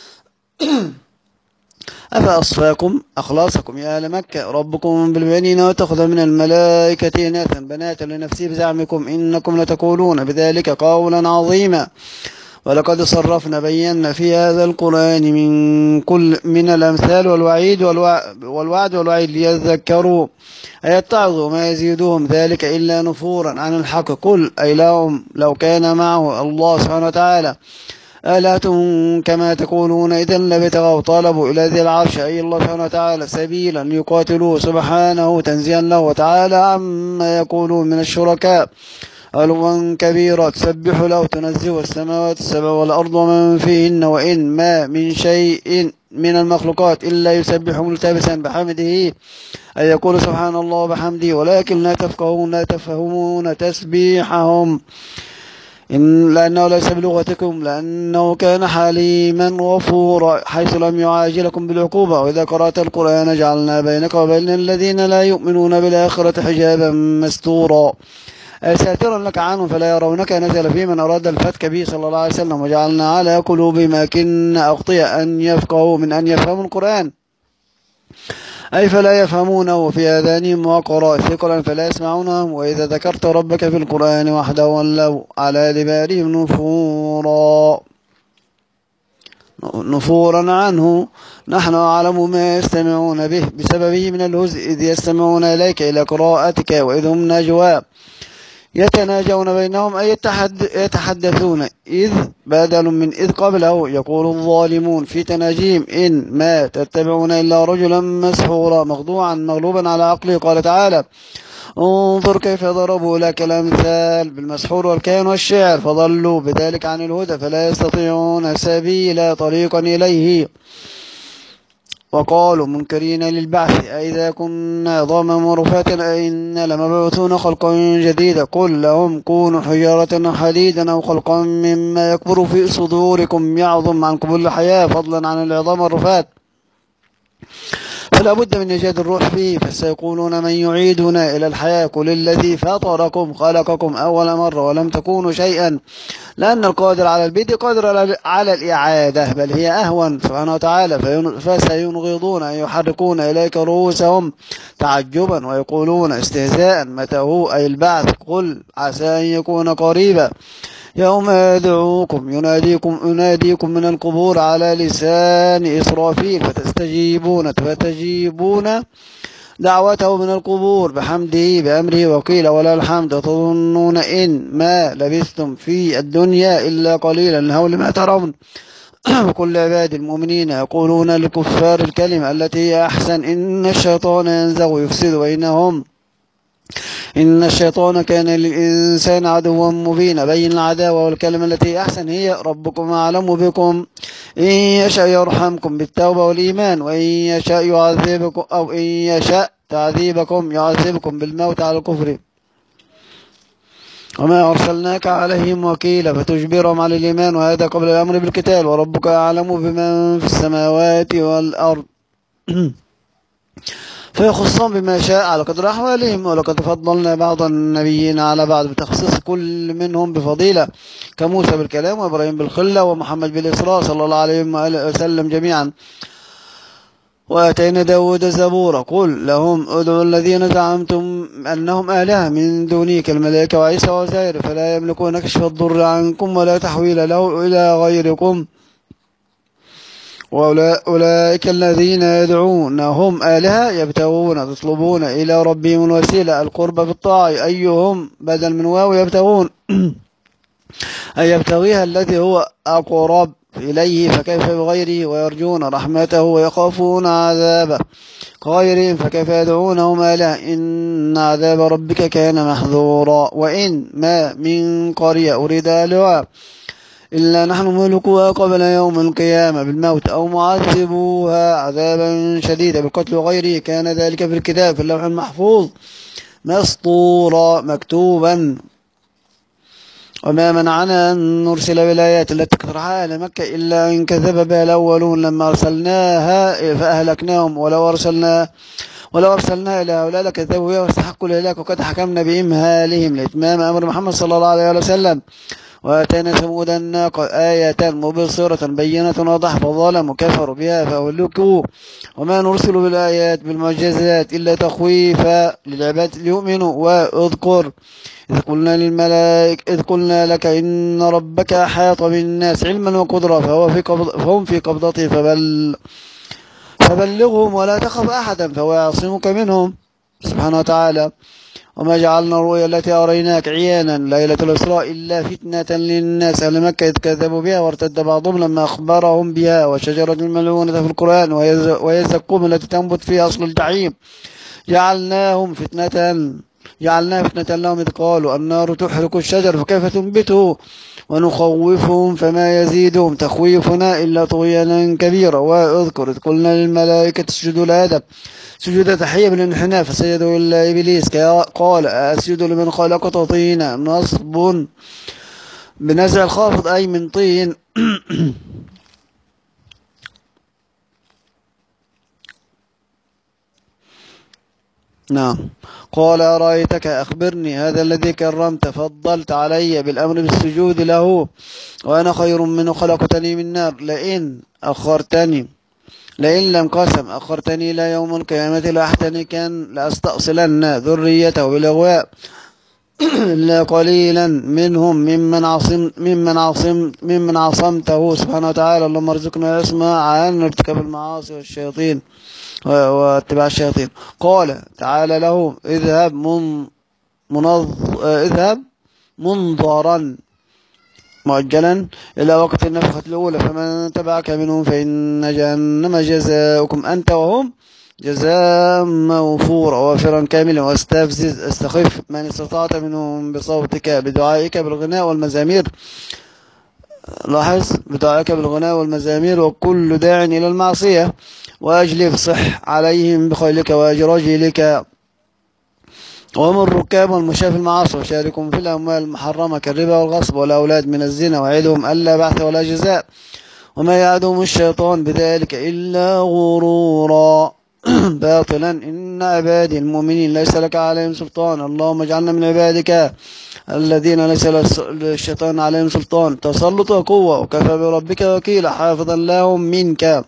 أفأصفاكم أخلاصكم يا أهل مكة ربكم بالبنين وتأخذ من الملائكة إناثا بنات لنفسي بزعمكم إنكم لتقولون بذلك قولا عظيما. ولقد صرفنا بينا في هذا القرآن من كل من الأمثال والوعيد والوعد والوعيد ليذكروا أيتعظوا ما يزيدهم ذلك إلا نفورا عن الحق. قل أي لهم لو كان معه الله سبحانه وتعالى آلهة كما تقولون إذا لابتغوا طالبوا إلى ذي العرش أي الله سبحانه وتعالى سبيلا يقاتلوه سبحانه تنزيها له وتعالى عما يقولون من الشركاء علوا كبيرا تسبح له تنزه السماوات السبع والأرض ومن فيهن وإن ما من شيء من المخلوقات إلا يسبح ملتبسا بحمده أي يقول سبحان الله وبحمده ولكن لا تفقهون لا تفهمون تسبيحهم إن لأنه ليس بلغتكم لأنه كان حليما غفورا حيث لم يعاجلكم بالعقوبة. وإذا قرأت القرآن جعلنا بينك وبين الذين لا يؤمنون بالآخرة حجابا مستورا أي ساترا لك عنهم فلا يرونك نزل في من أراد الفتك به صلى الله عليه وسلم. وجعلنا على قلوبهم أكنة أغطية أن يفقهوا من أن يفهموا القرآن أي فلا يفهمونه وفي آذانهم وقرا ثقلا فلا يسمعونه. وإذا ذكرت ربك في القرآن وحده ولوا على أدبارهم نفورا نفورا عنه نحن أعلم ما يستمعون به بسببه من الهزء إذ يستمعون إليك إلى قراءتك وإذ هم نجوى يتناجون بينهم أي يتحدثون، إذ بدل من إذ قبله. يقول الظالمون في تناجيم إن ما تتبعون إلا رجلا مسحورا مخدوعا مغلوبا على عقله. قال تعالى انظر كيف ضربوا لك الأمثال بالمسحور والكاهن والشعر فضلوا بذلك عن الهدى فلا يستطيعون سبيلا طريقا إليه. وقالوا منكرين للبعث أئذا كنا عظاما ورفاتا أئنا لمبعوثون خلقا جديدا. قل لهم كونوا حجارة حديدا أو خلقا مما يكبر في صدوركم يعظم عنكم الحياة فضلا عن العظام والرفات فلا بد من إيجاد الروح فيه. فسيقولون من يعيدنا إلى الحياة قل الذي فطركم خلقكم أول مرة ولم تكونوا شيئا، لأن القادر على البدء قادر على الإعادة بل هي أهون سبحانه وتعالى. فسينغضون أن يحركون إليك رؤوسهم تعجبا ويقولون استهزاء متى هو أي البعث قل عسى أن يكون قريبا يوم يدعوكم يناديكم يناديكم من القبور على لسان إسرافيل فتستجيبون فتجيبون دعوته من القبور بحمده بأمره وقيل ولا الحمد تظنون إن ما لبثتم في الدنيا إلا قليلا الهول ما ترون. وكل عباد المؤمنين يقولون للكفار الكلمة التي هي أحسن إن الشيطان ينزغ يفسد بينهم إن الشيطان كان للإنسان عدوا مبينا. بين العداوة والكلمة التي أحسن هي ربكم أعلم بكم إن يشاء يرحمكم بالتوبة والإيمان وإن يشاء يعذبكم أو إن يشاء تعذيبكم يعذبكم بالموت على الكفر وما أرسلناك عليهم وكيلا فتجبرهم على الإيمان وهذا قبل الأمر بالقتال وربك أعلم بمن في السماوات والأرض فيخصهم بما شاء على قدر أحوالهم. ولقد فضلنا بعض النبيين على بعض بتخصيص كل منهم بفضيلة كموسى بالكلام وإبراهيم بالخلة ومحمد بالإسراء صلى الله عليه وسلم جميعا. وآتينا داود الزبور قل لهم ادعوا الذين زعمتم أنهم آلهة من دوني كالملائكة وعيسى وزير فلا يملكون كشف الضر عنكم ولا تحويل له إلى غيركم وأولئك الذين يدعون هم آلهة يبتغون تطلبون إلى ربهم الوسيلة القرب بالطاعة أيهم بدل من واو يبتغون أي يبتغيها الذي هو أقرب إليه فكيف بغيره ويرجون رحمته ويخافون عذابه غيرهم فكيف يدعونهم آلهة إن عذاب ربك كان محذورا. وإن ما من قرية أريد أهلها إلا نحن مهلكوها قبل يوم القيامة بالموت أو معذبوها عذابا شديدا بالقتل وغيره كان ذلك في الكتاب في اللوح المحفوظ مسطورا مكتوبا. وما منعنا أن نرسل بالآيات التي اقترحها أهل مكة إلا أن كذب بها الأولون لما أرسلناها فأهلكناهم ولو أرسلنا ولو أرسلنا إلى هؤلاء لكذبوا بها واستحقوا الهلاك وقد حكمنا بإمهالهم لإتمام أمر محمد صلى الله عليه وسلم. وآتينا ثمود الناقة آية مبصرة بينة واضحة فظلموا كفروا بها فأهلكوا. وما نرسل بالآيات بالمعجزات إلا تخويفا للعباد ليؤمنوا. واذكر إذ قلنا للملائكة إذ قلنا لك إن ربك أحاط بالناس علما وقدرة فهو في قبض فهم في قبضته فبل فبلغهم ولا تخف أحدا فهو يعصمك منهم سبحانه وتعالى. وما جعلنا الرؤيا التي أريناك عيانا ليلة الإسراء إلا فتنة للناس أهل مكة إذ كذبوا بها وارتد بعضهم لما أخبرهم بها وشجرة الملعونة في القرآن وهي الزقوم التي تنبت في أصل الجحيم جعلناهم فتنة جعلناها فتنة لهم إذ قالوا النار تحرق الشجر فكيف تنبته ونخوفهم فما يزيدهم تخويفنا إلا طغيانا كبيرا. واذكر إذ قلنا للملائكة اسجدوا لآدم سجود تحية بالانحناء فسجدوا إلا إبليس قال أسجد لمن خلقت طينا نصب بنزع الخافض أي من طين نعم. قال أرأيتك أخبرني هذا الذي كرمت فضلت علي بالأمر بالسجود له وأنا خير منه خلقتني من نار لئن أخرتني لئن لم قسم أخرتني إلى يوم القيامة لأحتنكن لأستأصلن ذريته بالأغواء إلا قليلا منهم ممن عصم ممن عصم ممن عصمته سبحانه وتعالى. اللهم ارزقنا اسمع عن ارتكاب المعاصي والشياطين واتباع الشياطين. قال تعالى له اذهب من منظ... اذهب منظرا مؤجلا إلى وقت النفخة الأولى، فمن تبعك منهم فإن جهنم جزاؤكم أنت وهم جزاء موفورا وافرا كاملا. واستفزز استخف من استطعت منهم بصوتك بدعائك بالغناء والمزامير، لاحظ بدعائك بالغناء والمزامير وكل داع إلى المعصية. وأجلب صح عليهم بخيلك وأجرجلك وهم الركاب والمشاة في المعاصي، وشاركهم في الأموال المحرمة كالربا والغصب والأولاد من الزنا، وعدهم ألا بعث ولا جزاء، وما يعدهم الشيطان بذلك إلا غرورا باطلا. إن عبادي المؤمنين ليس لك عليهم سلطان، اللهم اجعلنا من عبادك الذين ليس للشيطان عليهم سلطان. تسلط وقوة، وكفى بربك وكيلا حافظا لهم منك.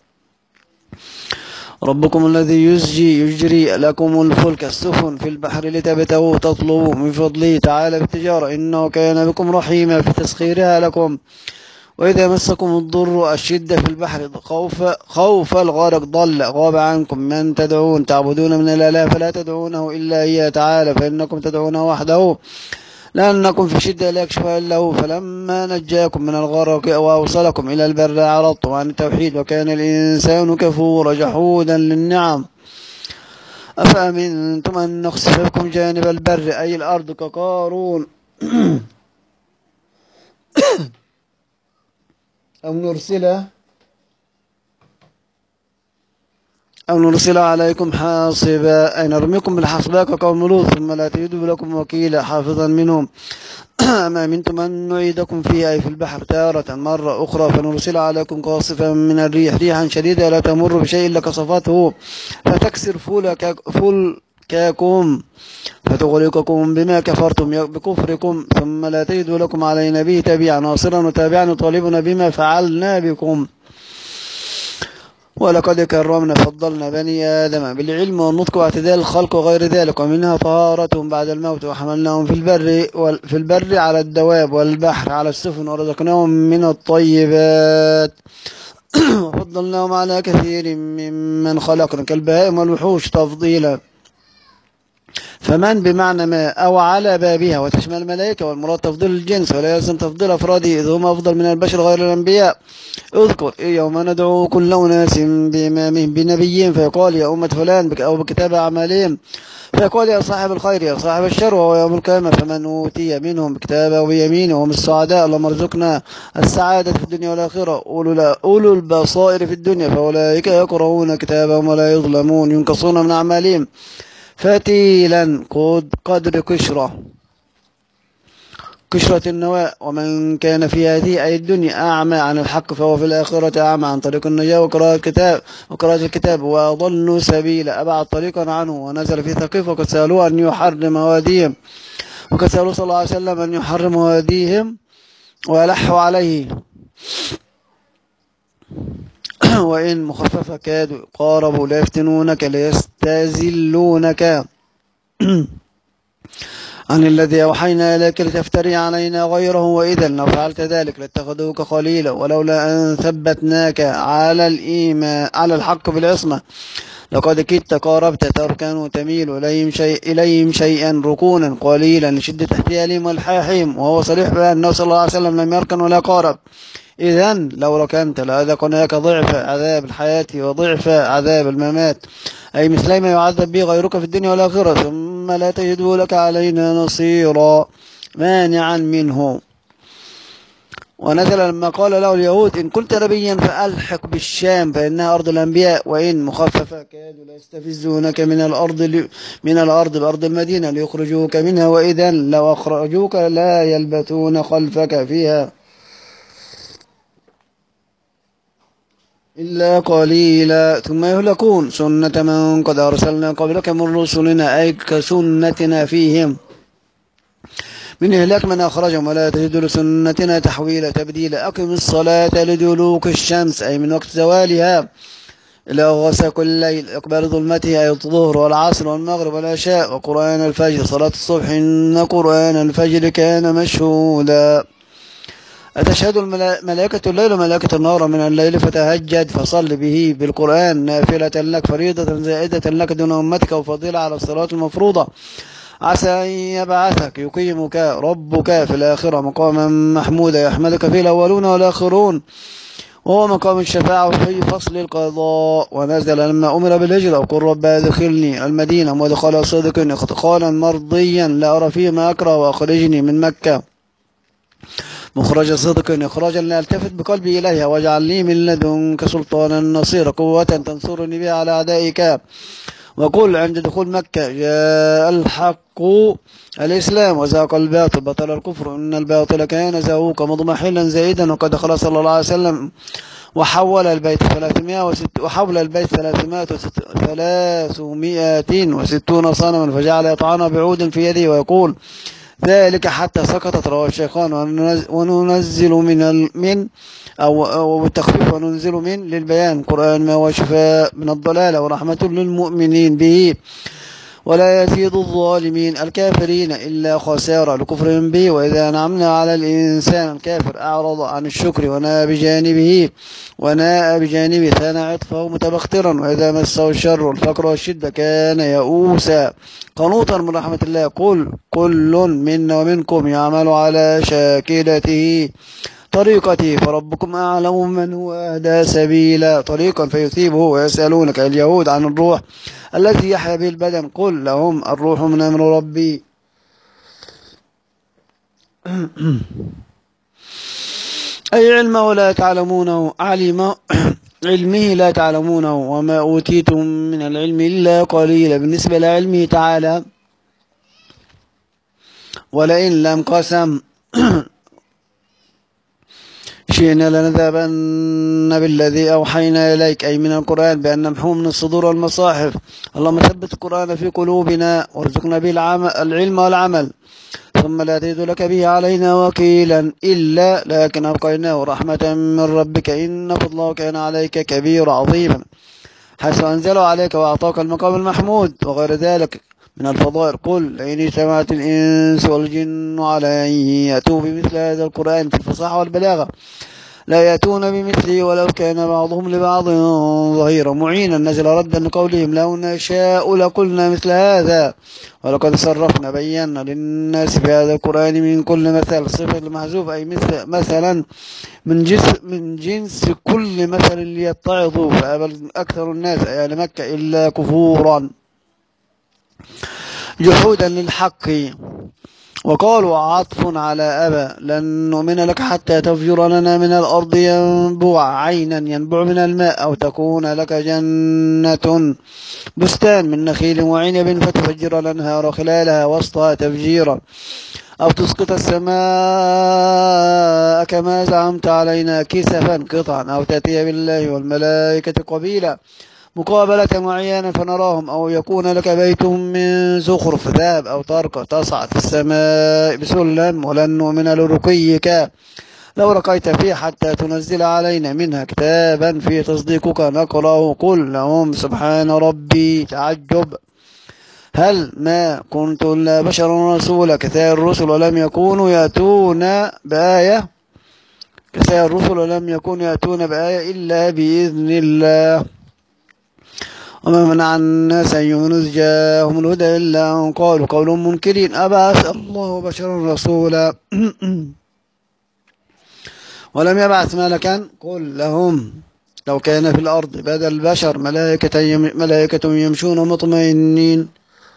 ربكم الذي يزجي يجري لكم الفلك السفن في البحر لتبتغوا تطلبوا من فضله تعالى بالتجارة، إنه كان بكم رحيما في تسخيرها لكم. وإذا مسكم الضر الشدة في البحر خوف, خوف الغرق ضل غاب عنكم من تدعون تعبدون من الآلهة فلا تدعونه إلا إياه تعالى، فإنكم تدعونه وحده لأنكم في شدة لا يكشف إلا هو. فلما نجاكم من الغرق وأوصلكم إلى البر عرضتم عن التوحيد وكان الإنسان كفورا جحودا للنعم. أفأمنتم أن نخسف بكم جانب البر أي الأرض كقارون أو نرسله أو نرسل عليكم حاصبا أي نرميكم بالحصباء كقوم لوط ثم لا تجدوا لكم وكيلا حافظا منهم. أما أمنتم أن نعيدكم فيها أي في البحر تارة مرة أخرى فنرسل عليكم قاصفا من الريح ريحا شديدة لا تمر بشيء إلا كصفته فتكسر فلككم فتغرقكم بما كفرتم بكفركم ثم لا تجدوا لكم علينا به تبيعا ناصرا وتابعا يطالبنا بما فعلنا بكم. ولقد كرمنا فضلنا بني آدم بالعلم والنطق واعتدال الخلق وغير ذلك، ومنها طهارتهم بعد الموت، وحملناهم في البر في البر على الدواب والبحر على السفن ورزقناهم من الطيبات وفضلناهم على كثير ممن خلقنا كالبهائم والوحوش تفضيلا. فمن بمعنى ما أو على بابها وتشمل الملائكة، والمراد تفضيل الجنس ولا يلزم تفضيل أفراده إذ هم أفضل من البشر غير الأنبياء. اذكر يوم ندعو كل أناس بإمامهم بنبيهم فيقال يا أمة فلان أو بكتاب أعمالهم فيقال يا صاحب الخير يا صاحب الشر، وهو يوم القيامة فمن أوتي منهم بكتابه وبيمينه هم السعداء. اللهم ارزقنا السعادة في الدنيا والآخرة. أولو البصائر في الدنيا فأولئك يقرؤون كتابهم ولا يظلمون ينقصون من أعمالهم فتيلا قدر قشرة قشرة النواء. ومن كان في هذه أي الدنيا أعمى عن الحق فهو في الآخرة أعمى عن طريق النجاة وقراءة الكتاب وقراءة الكتاب وأضل سبيلا أبعد طريقا عنه. ونزل في ثقيف وقد سألوه أن يحرم هاديهم وقد سألوه صلى الله عليه وسلم أن يحرم هاديهم ويلحوا عليه وإن مخففة كادوا قاربوا لا يفتنونك ليستزلونك عن الذي أوحينا إليك لتفتري علينا غيره، وإذا لو فعلت ذلك لاتخذوك خليلا ولولا أن ثبتناك على الإيمان على الحق بالعصمة لقد كدت قاربت تركن وتميل إليهم, شيء إليهم شيئا ركونا قليلا لشدة احتيالهم والحاحهم. وهو صريح بأنه صلى الله عليه وسلم لم يركن ولا قارب. إذن لو ركنت لأذقناك ضعف عذاب الحياة وضعف عذاب الممات أي مثل ما يعذب به غيرك في الدنيا والآخرة ثم لا تجد لك علينا نصيرا مانعا منه. ونزل لما قال له اليهود إن كنت نبيا فألحق بالشام فإنها أرض الأنبياء وإن مخففة كادوا ليستفزونك من الأرض من الأرض بأرض المدينة ليخرجوك منها وإذا لو أخرجوك لا يلبثون خلفك فيها إلا قليلا ثم يهلكون سنة من قد أرسلنا قبلك من رسلنا أي كسنتنا فيهم من إهلاك من أخرجهم ولا تجد لسنتنا تحويلا تبديلا. أقم الصلاة لدلوك الشمس أي من وقت زوالها إلى غسق الليل إقبال ظلمته أي الظهر والعصر والمغرب والعشاء وقرآن الفجر صلاة الصبح إن قرآن الفجر كان مشهودا. أتشهد الملائكة الليل وملائكة النهار من الليل فتهجد فصل به بالقرآن نافلة لك فريضة زائدة لك دون أمتك وفضيلة على الصلاة المفروضة عسى أن يبعثك يقيمك ربك في الآخرة مقاما محمودا يحمدك في الأولون والآخرون، وهو مقام الشفاعة في فصل القضاء. ونزل لما أمر بالهجرة وقل رب أدخلني المدينة مدخل صدق اختقالا مرضيا لا أرى فيه ما أكره، وأخرجني من مكة مخرج صدق إخراجا لا التفت بقلبي إليها، واجعل لي من لدنك سلطانا نصيرا قوة تنصرني بها على أعدائك. وقل عند دخول مكة جاء الحق الإسلام وزهق الباطل بطل الكفر إن الباطل كان زهوقا مضمحلا زائدا. وقد دخل صلى الله عليه وسلم وحول البيت ثلاثمائة وست وحول البيت ثلاثمائة وستون صنما فجعل يطعن بعود في يده ويقول ذلك حتى سقطت. رواه الشيخان. وننزل من ال... من أو, أو بالتخفيف وننزل من للبيان قرآن ما هو شفاء من الضلالة ورحمة للمؤمنين به ولا يزيد الظالمين الكافرين إلا خسارة لكفرهم به. وإذا أنعمنا على الإنسان الكافر أعرض عن الشكر وناء بجانبه وناء بجانبه كان عطفه متبخترا. وإذا مسه الشر والفقر والشدة كان يئوسا قنوطا من رحمة الله. قل كل منا ومنكم يعمل على شاكلته طريقتي فربكم أعلم من هو أهدى سبيلا طريقا فيثيبه. ويسألونك اليهود عن الروح الذي يحيا به البدن قل لهم الروح من أمر ربي أي علمه لا تعلمونه علم علمه لا تعلمونه وما أوتيتم من العلم إلا قليلا. بالنسبة لعلمه تعالى ولئن لم قسم شئنا لنذهبن بالذي أوحينا إليك أي من القرآن بأن نمحوه من الصدور والمصاحف. اللهم ثبت القرآن في قلوبنا وارزقنا به العلم والعمل ثم لا تجد لك به علينا وكيلا إلا لكن أبقيناه رحمة من ربك إن فضله كان عليك كبير عظيما حيث أنزله عليك وأعطاك المقام المحمود وغير ذلك من الفضائل. قل لئن اجتمعت الإنس والجن على أن يأتوا بمثل هذا القرآن في الفصاحة والبلاغة لا يأتون بمثله ولو كان بعضهم لبعض ظهيرا معينا. نزل ردا لقولهم لو نشاء لقلنا مثل هذا ولقد صرفنا بينا للناس في هذا القرآن من كل مثل. صفة المحذوف أي مثل مثلا من جنس من جنس كل مثل ليتعظوا فأبى أكثر الناس أهل مكة إلا كفورا جحودا للحق. وقالوا عطف على أبى لن نؤمن لك حتى تفجر لنا من الأرض ينبوع عينا ينبع من الماء أو تكون لك جنة بستان من نخيل وعنب فتفجر الأنهار خلالها وسطها تفجيرا أو تسقط السماء كما زعمت علينا كسفا قطعا أو تأتي بالله والملائكة قبيلا مقابلة وعيانا فنراهم أو يكون لك بيت من زخرف ذهب أو ترقى تصعد في السماء بسلم ولن نؤمن لرقيك لو رقيت فيه حتى تنزل علينا منها كتابا في تصديقك نقرأه. قل لهم سبحان ربي تعجب هل ما كنت إلا بشرا رسولا كثير الرسل ولم يكونوا يأتون بآية كثير الرسل ولم يكونوا يأتون بآية إلا بإذن الله وما منع الناس أن يؤمنوا إذ جاءهم الهدى إلا أن قالوا قولا منكرين أبعث الله بشرا رسولا ولم يبعث ملكا. قل لهم لو كان في الأرض بدل البشر ملائكة يم ملائكة يمشون مطمئنين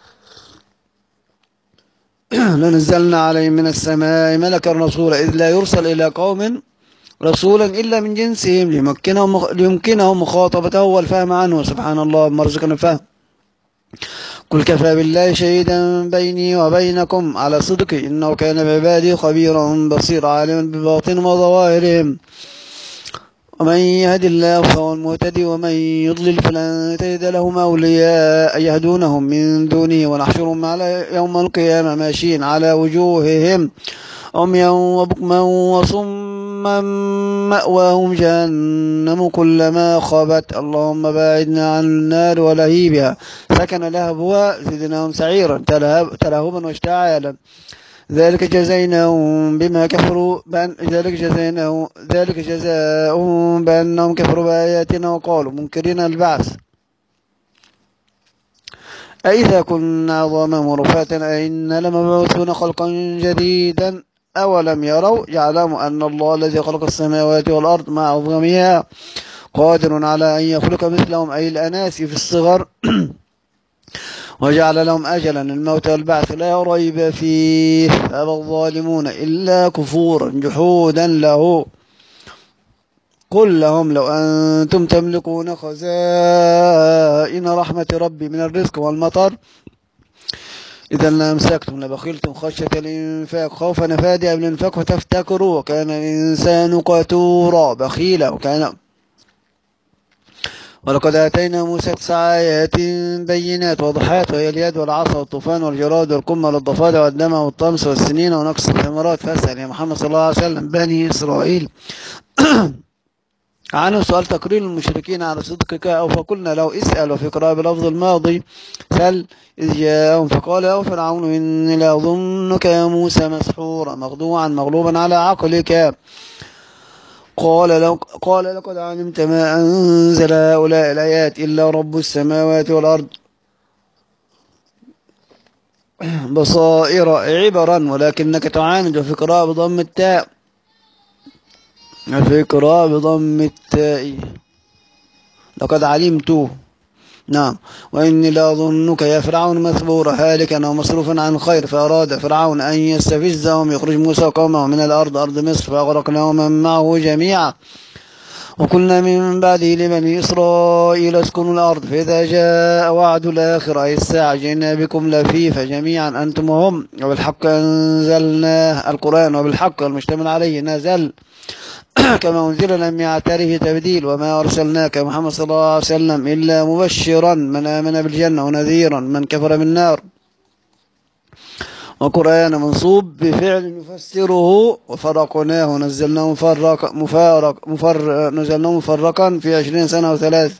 لنزلنا عليهم من السماء ملكا رسولا إذ لا يرسل إلى قوم رسولا إلا من جنسهم ليمكنهم, ليمكنهم مخاطبته والفهم عنه. سبحان الله مرزقنا الفهم. قل كفى بالله شهيدا بيني وبينكم على صدقي إنه كان بعبادي خبيرا بصيرا عالما بباطن وظواهرهم ومن يهد الله فهو المهتدي ومن يضلل فلن تجد لهم أولياء يهدونهم من دونه ونحشرهم على يوم القيامة ماشيين على وجوههم عميا وبكما وصما مأواهم جهنم كلما خابت. اللهم باعدنا عن النار ولهيبها سكن لهبها زدناهم سعيرا تلهبا واشتعالا ذلك جزيناهم بما كفروا ذلك جزيناهم ذلك جزاؤهم بأنهم كفروا بآياتنا وقالوا منكرين البعث أإذا كنا عظاما ورفاتا أئنا لمبعوثون خلقا جديدا أولم يروا يعلموا أن الله الذي خلق السماوات والأرض مع عظمها قادر على أن يخلق مثلهم أي الأناس في الصغر وجعل لهم أجلا الموت والبعث لا ريب فيه أبى الظالمون إلا كفورا جحودا له قل لهم لو أنتم تملكون خزائن رحمة ربي من الرزق والمطر إذا لأمسكتم لبخلتم خشية الإنفاق خوفا نفادي بالإنفاق فتفتكروا وكان الإنسان قتورا بخيلا وكان ولقد آتينا موسى تسع آيات بينات واضحات وهي اليد والعصا والطوفان والجراد والقمل والضفادع والدم والطمس والسنين ونقص الثمرات فاسأل يا محمد صلى الله عليه وسلم بني إسرائيل عنه سؤال تقرير المشركين على صدقك أو فقلنا لو اسأل وفي قراءة بلفظ الماضي سل إذ جاءهم فقال يا فرعون إني لأظنك يا موسى مسحورا مخدوعا مغلوبا على عقلك قال لو قال لقد علمت ما أنزل هؤلاء الآيات إلا رب السماوات والأرض بصائر عبرا ولكنك تعاند وفي قراءة بضم التاء في قراءة بضم التاء لقد علمت نعم وإني لأظنك يا فرعون مثبورا هالكا ومصروفا عن خير فأراد فرعون أن يستفزهم يخرج موسى وقومه من الأرض أرض مصر فأغرقناهم من معه جميعا وقلنا من بعده لبني إسرائيل اسكنوا الأرض فإذا جاء وعد الآخرة أي الساعة جئنا بكم لفيفا جميعا أنتم وهم وبالحق أنزلناه القرآن وبالحق المشتمل عليه نزل كما أنزل لم يعتره تبديل وما أرسلناك محمد صلى الله عليه وسلم إلا مبشرا من آمن بالجنة ونذيرا من كفر بالنار وقرآن منصوب بفعل يفسره وفرقناه نزلناه مفرق مفارق مفر نزلناه مفرقا في عشرين سنة وثلاث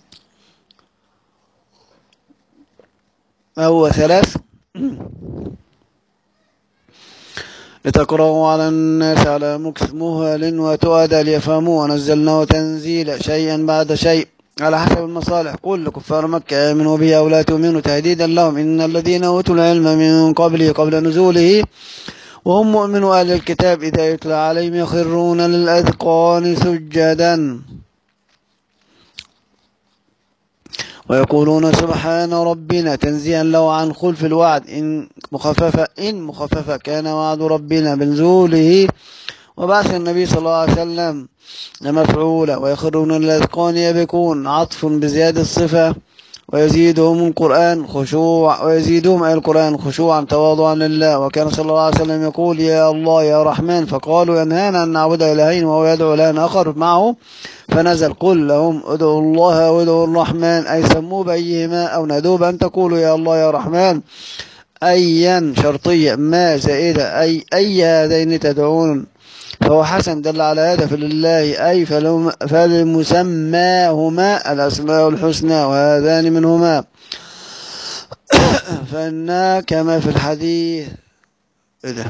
أو ثلاث لتقرأوا على الناس على مكث مهل وتؤدى ليفهموا ونزلناه تنزيلا شيئا بعد شيء على حسب المصالح قل لكفار مكة آمنوا به أو لا تؤمنوا تهديدا لهم إن الذين أوتوا العلم من قبله قبل نزوله وهم مؤمنوا أهل الكتاب إذا يتلى عليهم يخرون للأذقان سجدا ويقولون سبحان ربنا تنزيها له عن خلف الوعد إن مخففة إن مخففة كان وعد ربنا بنزوله وبعث النبي صلى الله عليه وسلم لمفعولا ويخرون للأذقان يبكون عطف بزيادة الصفة ويزيدهم القرآن خشوع ويزيدهم أي القرآن خشوعا تواضعا لله وكان صلى الله عليه وسلم يقول يا الله يا رحمن فقالوا ينهانا أن نعبد إلهين وهو يدعو إلها آخر معه فنزل قل لهم ادعوا الله وادعوا الرحمن أي سموا بأيهما أو نادوا بأن تقولوا يا الله يا رحمن أيا شرطية ما زائدة أي أي هذين تدعون فهو حسن دل على هدف لله أي فلمسماهما الأسماء الحسنى وهذان منهما فإنا كما في الحديث إذا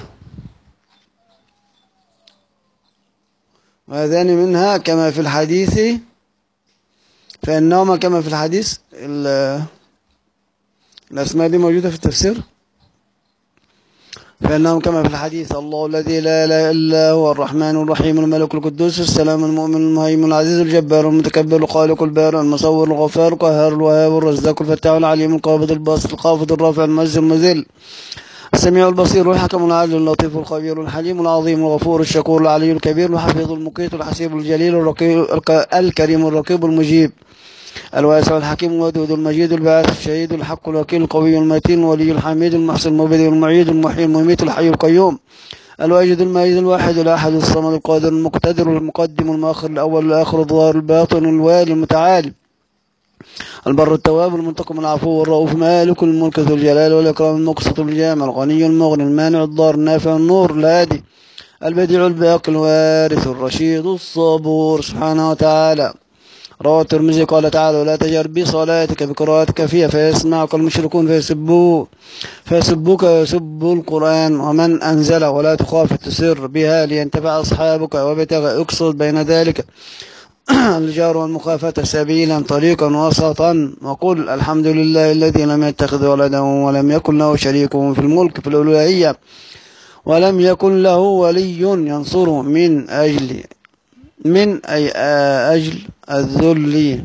وهذان منها كما في الحديث فإنهما كما في الحديث الأسماء دي موجودة في التفسير فإنهم كما في الحديث الله الذي لا إله إلا هو الرحمن الرحيم الملك القدوس السلام المؤمن المهيمن العزيز الجبار المتكبر الخالق البارئ المصور الغفار القهار الوهاب الرزاق الفتاح العليم القابض الباسط الخافض الرافع المعز المذل السميع البصير الحكم العادل اللطيف الخبير الحليم العظيم الغفور الشكور العلي الكبير الحفيظ المقيت الحسيب الجليل الرقيب الكريم الرقيب المجيب الواسع الحكيم الودود المجيد الباعث الشهيد الحق الوكيل القوي المتين الولي الحميد المحسن المبدئ المعيد المحيي المميت الحي القيوم الواجد المائد الواحد الأحد الصمد القادر المقتدر المقدم المؤخر الأول الآخر الظاهر الباطن الوالي المتعالي البر التواب المنتقم العفو الرؤوف مالك الملك ذو الجلال والإكرام المقسط الجامع الغني المغني المانع الضار النافع النور الهادي البديع الباقي الوارث الرشيد الصبور سبحانه وتعالى. رواه الترمذي قال تعالى ولا تجهر بصلاتك بقراءتك فيها فيسمعك المشركون فيسبوك فيسبوك ويسبوا القرآن ومن أنزله ولا تخاف تسر بها لينتفع أصحابك وبتغى اقصد بين ذلك الجار والمخافة سبيلا طريقا وسطا. وقل الحمد لله الذي لم يتخذ ولدا ولم يكن له شريك في الملك في الألوهية ولم يكن له ولي ينصره من أجل من أي أجل الذل،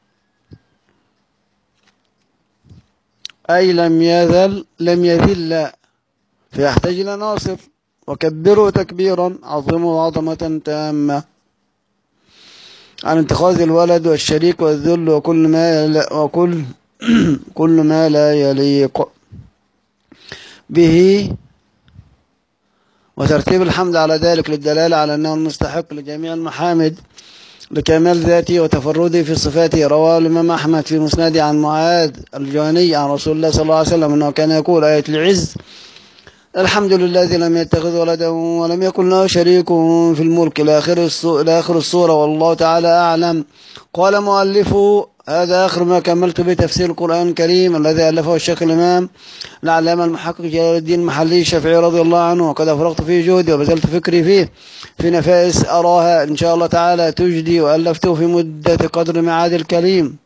أي لم يذل لم يذل فيحتاج إلى ناصر. وكبره تكبيرا عظمه عظمة تامة عن اتخاذ الولد والشريك والذل وكل ما لا وكل كل ما لا يليق به، وترتيب الحمد على ذلك للدلالة على أنه المستحق لجميع المحامد لكمال ذاته وتفرده في صفاته. رواه الإمام أحمد في مسنده عن معاذ الجهني عن رسول الله صلى الله عليه وسلم أنه كان يقول آية العز: الحمد لله الذي لم يتخذ ولدا ولم يكن له شريك في الملك، إلى آخر السورة، والله تعالى أعلم. قال مؤلفه: هذا آخر ما كملت به تفسير القرآن الكريم الذي ألفه الشيخ الإمام العلامة المحقق جلال الدين المحلي الشافعي رضي الله عنه، وقد أفرغت فيه جهدي وبذلت فكري فيه في نفائس أراها إن شاء الله تعالى تجدي، وألفته في مدة قدر معاد الكليم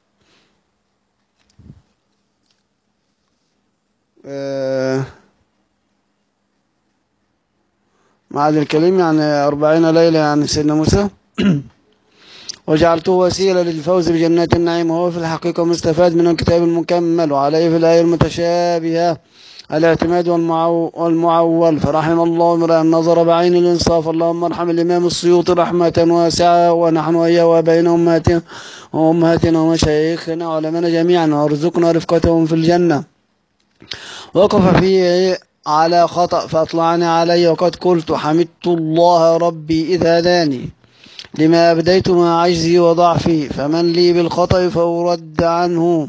أه معاد الكليم يعني أربعين ليلة يعني سيدنا موسى وجعلته وسيلة للفوز بجنات النعيم، وهو في الحقيقة مستفاد من الكتاب المكمل. وعليه في الآية المتشابهة الاعتماد والمعو والمعول. فرحم الله امرأ نظر بعين الإنصاف. اللهم ارحم الإمام السيوطي رحمة واسعة، ونحن وإياه وبين أمهاتنا وأمهاتنا ومشايخنا وعلمنا جميعا، وارزقنا رفقتهم في الجنة. وقف فيه على خطأ فأطلعني علي، وقد قلت: حمدت الله ربي إذ هداني لما أبديت مع عجزي وضعفي، فمن لي بالخطأ فأرد عنه،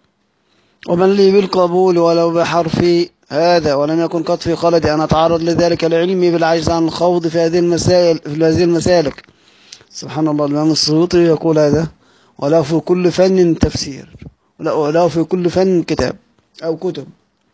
ومن لي بالقبول ولو بحرفي هذا. ولم يكن قط في خلدي أن أتعرض لذلك لعلمي بالعجز عن الخوض في هذه المسائل في هذه المسالك. سبحان الله. الإمام السيوطي يقول هذا: وله في كل فن تفسير، وله في كل فن كتاب أو كتب،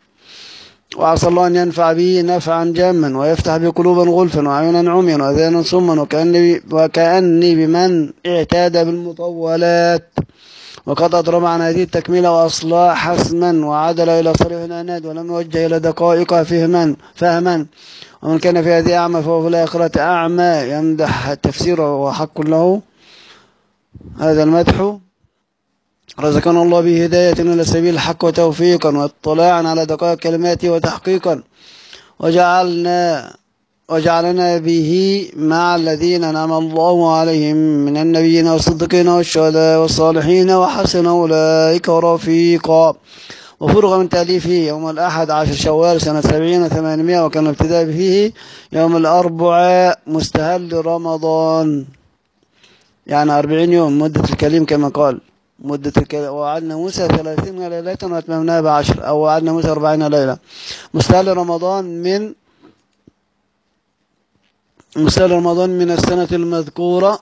وعسى الله أن ينفع به نفعا جاما، ويفتح به قلوبا غلفا وعيونا عميا وأذانا صما، وكأني, وكأني بمن اعتاد بالمطولات، وقد أضرب عن هذه التكملة وأصلح حسما، وعدل إلى صريح العناد ولم يوجه إلى دقائق فهما فهما ومن كان في هذه أعمى فهو في الآخرة أعمى. يمدح التفسير وحق له هذا المدح. رزقنا الله به هداية إلى سبيل الحق وتوفيقا واطلاعا على دقائق كلماته وتحقيقا، وجعلنا وجعلنا به مع الذين أنعم الله عليهم من النبيين والصديقين والشهداء والصالحين، وحسن أولئك رفيقا. وفرغ من تأليفه يوم الأحد عشر شوال سنة سبعين وثمانمائة، وكان الابتداء فيه يوم الأربعاء مستهل رمضان، يعني أربعين يوم مدة الكليم كما قال مدة الكلام. وعدنا موسى ثلاثين ليلة وأتممناها بعشر، أو وعدنا موسى أربعين ليلة. مستهل رمضان من مستهل رمضان من السنة المذكورة.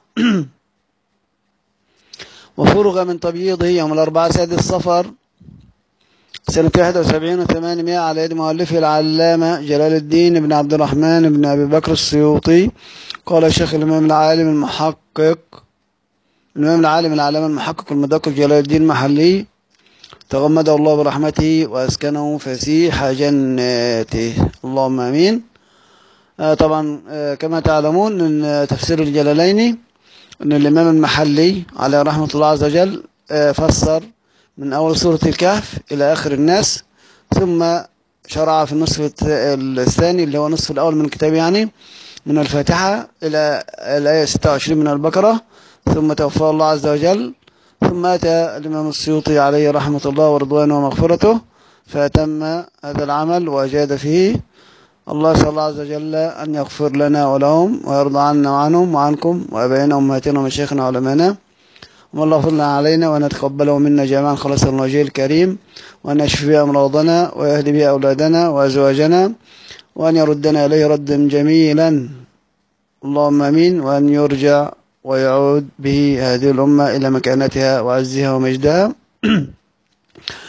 وفرغ من تبييضه يوم الأربعاء سادس صفر سنة واحد وسبعين وثمانمائة على يد مؤلفه العلامة جلال الدين بن عبد الرحمن بن أبي بكر السيوطي. قال الشيخ الإمام العالم المحقق الإمام العالم العلامة المحقق المدقق جلال الدين المحلي، تغمده الله برحمته وأسكنه فسيح جناته، اللهم آمين. آه طبعا آه كما تعلمون أن تفسير الجلالين أن الإمام المحلي عليه رحمة الله عز وجل آه فسر من أول سورة الكهف إلى آخر الناس، ثم شرع في النصف الثاني اللي هو النصف الأول من الكتاب، يعني من الفاتحة إلى الآية ستة وعشرين من البقرة، ثم توفاه الله عز وجل، ثم أتى الإمام السيوطي عليه رحمة الله ورضوانه ومغفرته فأتم هذا العمل وأجاد فيه. الله صلى الله عز وجل أن يغفر لنا ولهم ويرضى عنا وعنهم وعنكم وأبائنا وأمهاتنا ومشايخنا وعلمانا، والله فضل علينا وأن يتقبله منا جميعا خلاص الوجه الكريم، وأن يشفي بها أمراضنا ويهدي بها أولادنا وأزواجنا، وأن يردنا إليه ردا جميلا، اللهم آمين. وأن يرجع ويعود به هذه الأمة إلى مكانتها وعزها ومجدها.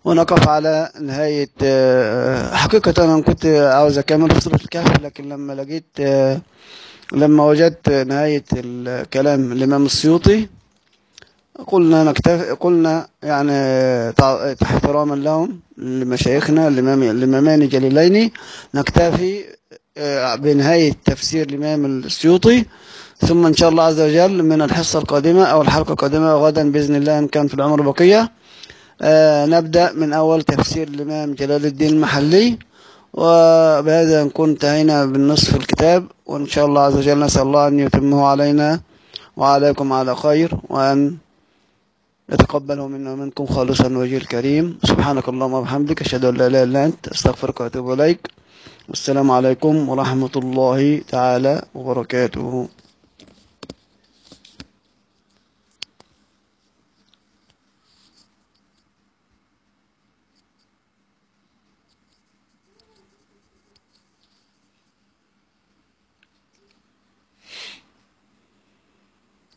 ونقف على نهاية. حقيقة أنا كنت عاوز أكمل في سورة الكهف، لكن لما لقيت لما وجدت نهاية الكلام الإمام السيوطي قلنا نكتفي، قلنا يعني احتراما لهم لمشايخنا الإمامان جليلين نكتفي بنهاية تفسير الإمام السيوطي، ثم إن شاء الله عز وجل من الحصة القادمة أو الحلقة القادمة غدا بإذن الله إن كان في العمر بقية آه نبدأ من أول تفسير الإمام جلال الدين المحلي، وبهذا نكون انتهينا بالنصف الكتاب، وإن شاء الله عز وجل نسأل الله أن يتمه علينا وعليكم على خير، وأن يتقبله منا ومنكم خالصا وجه الكريم. سبحانك اللهم وبحمدك أشهد أن لا إله إلا أنت أستغفرك وأتوب إليك، والسلام عليكم ورحمة الله تعالى وبركاته.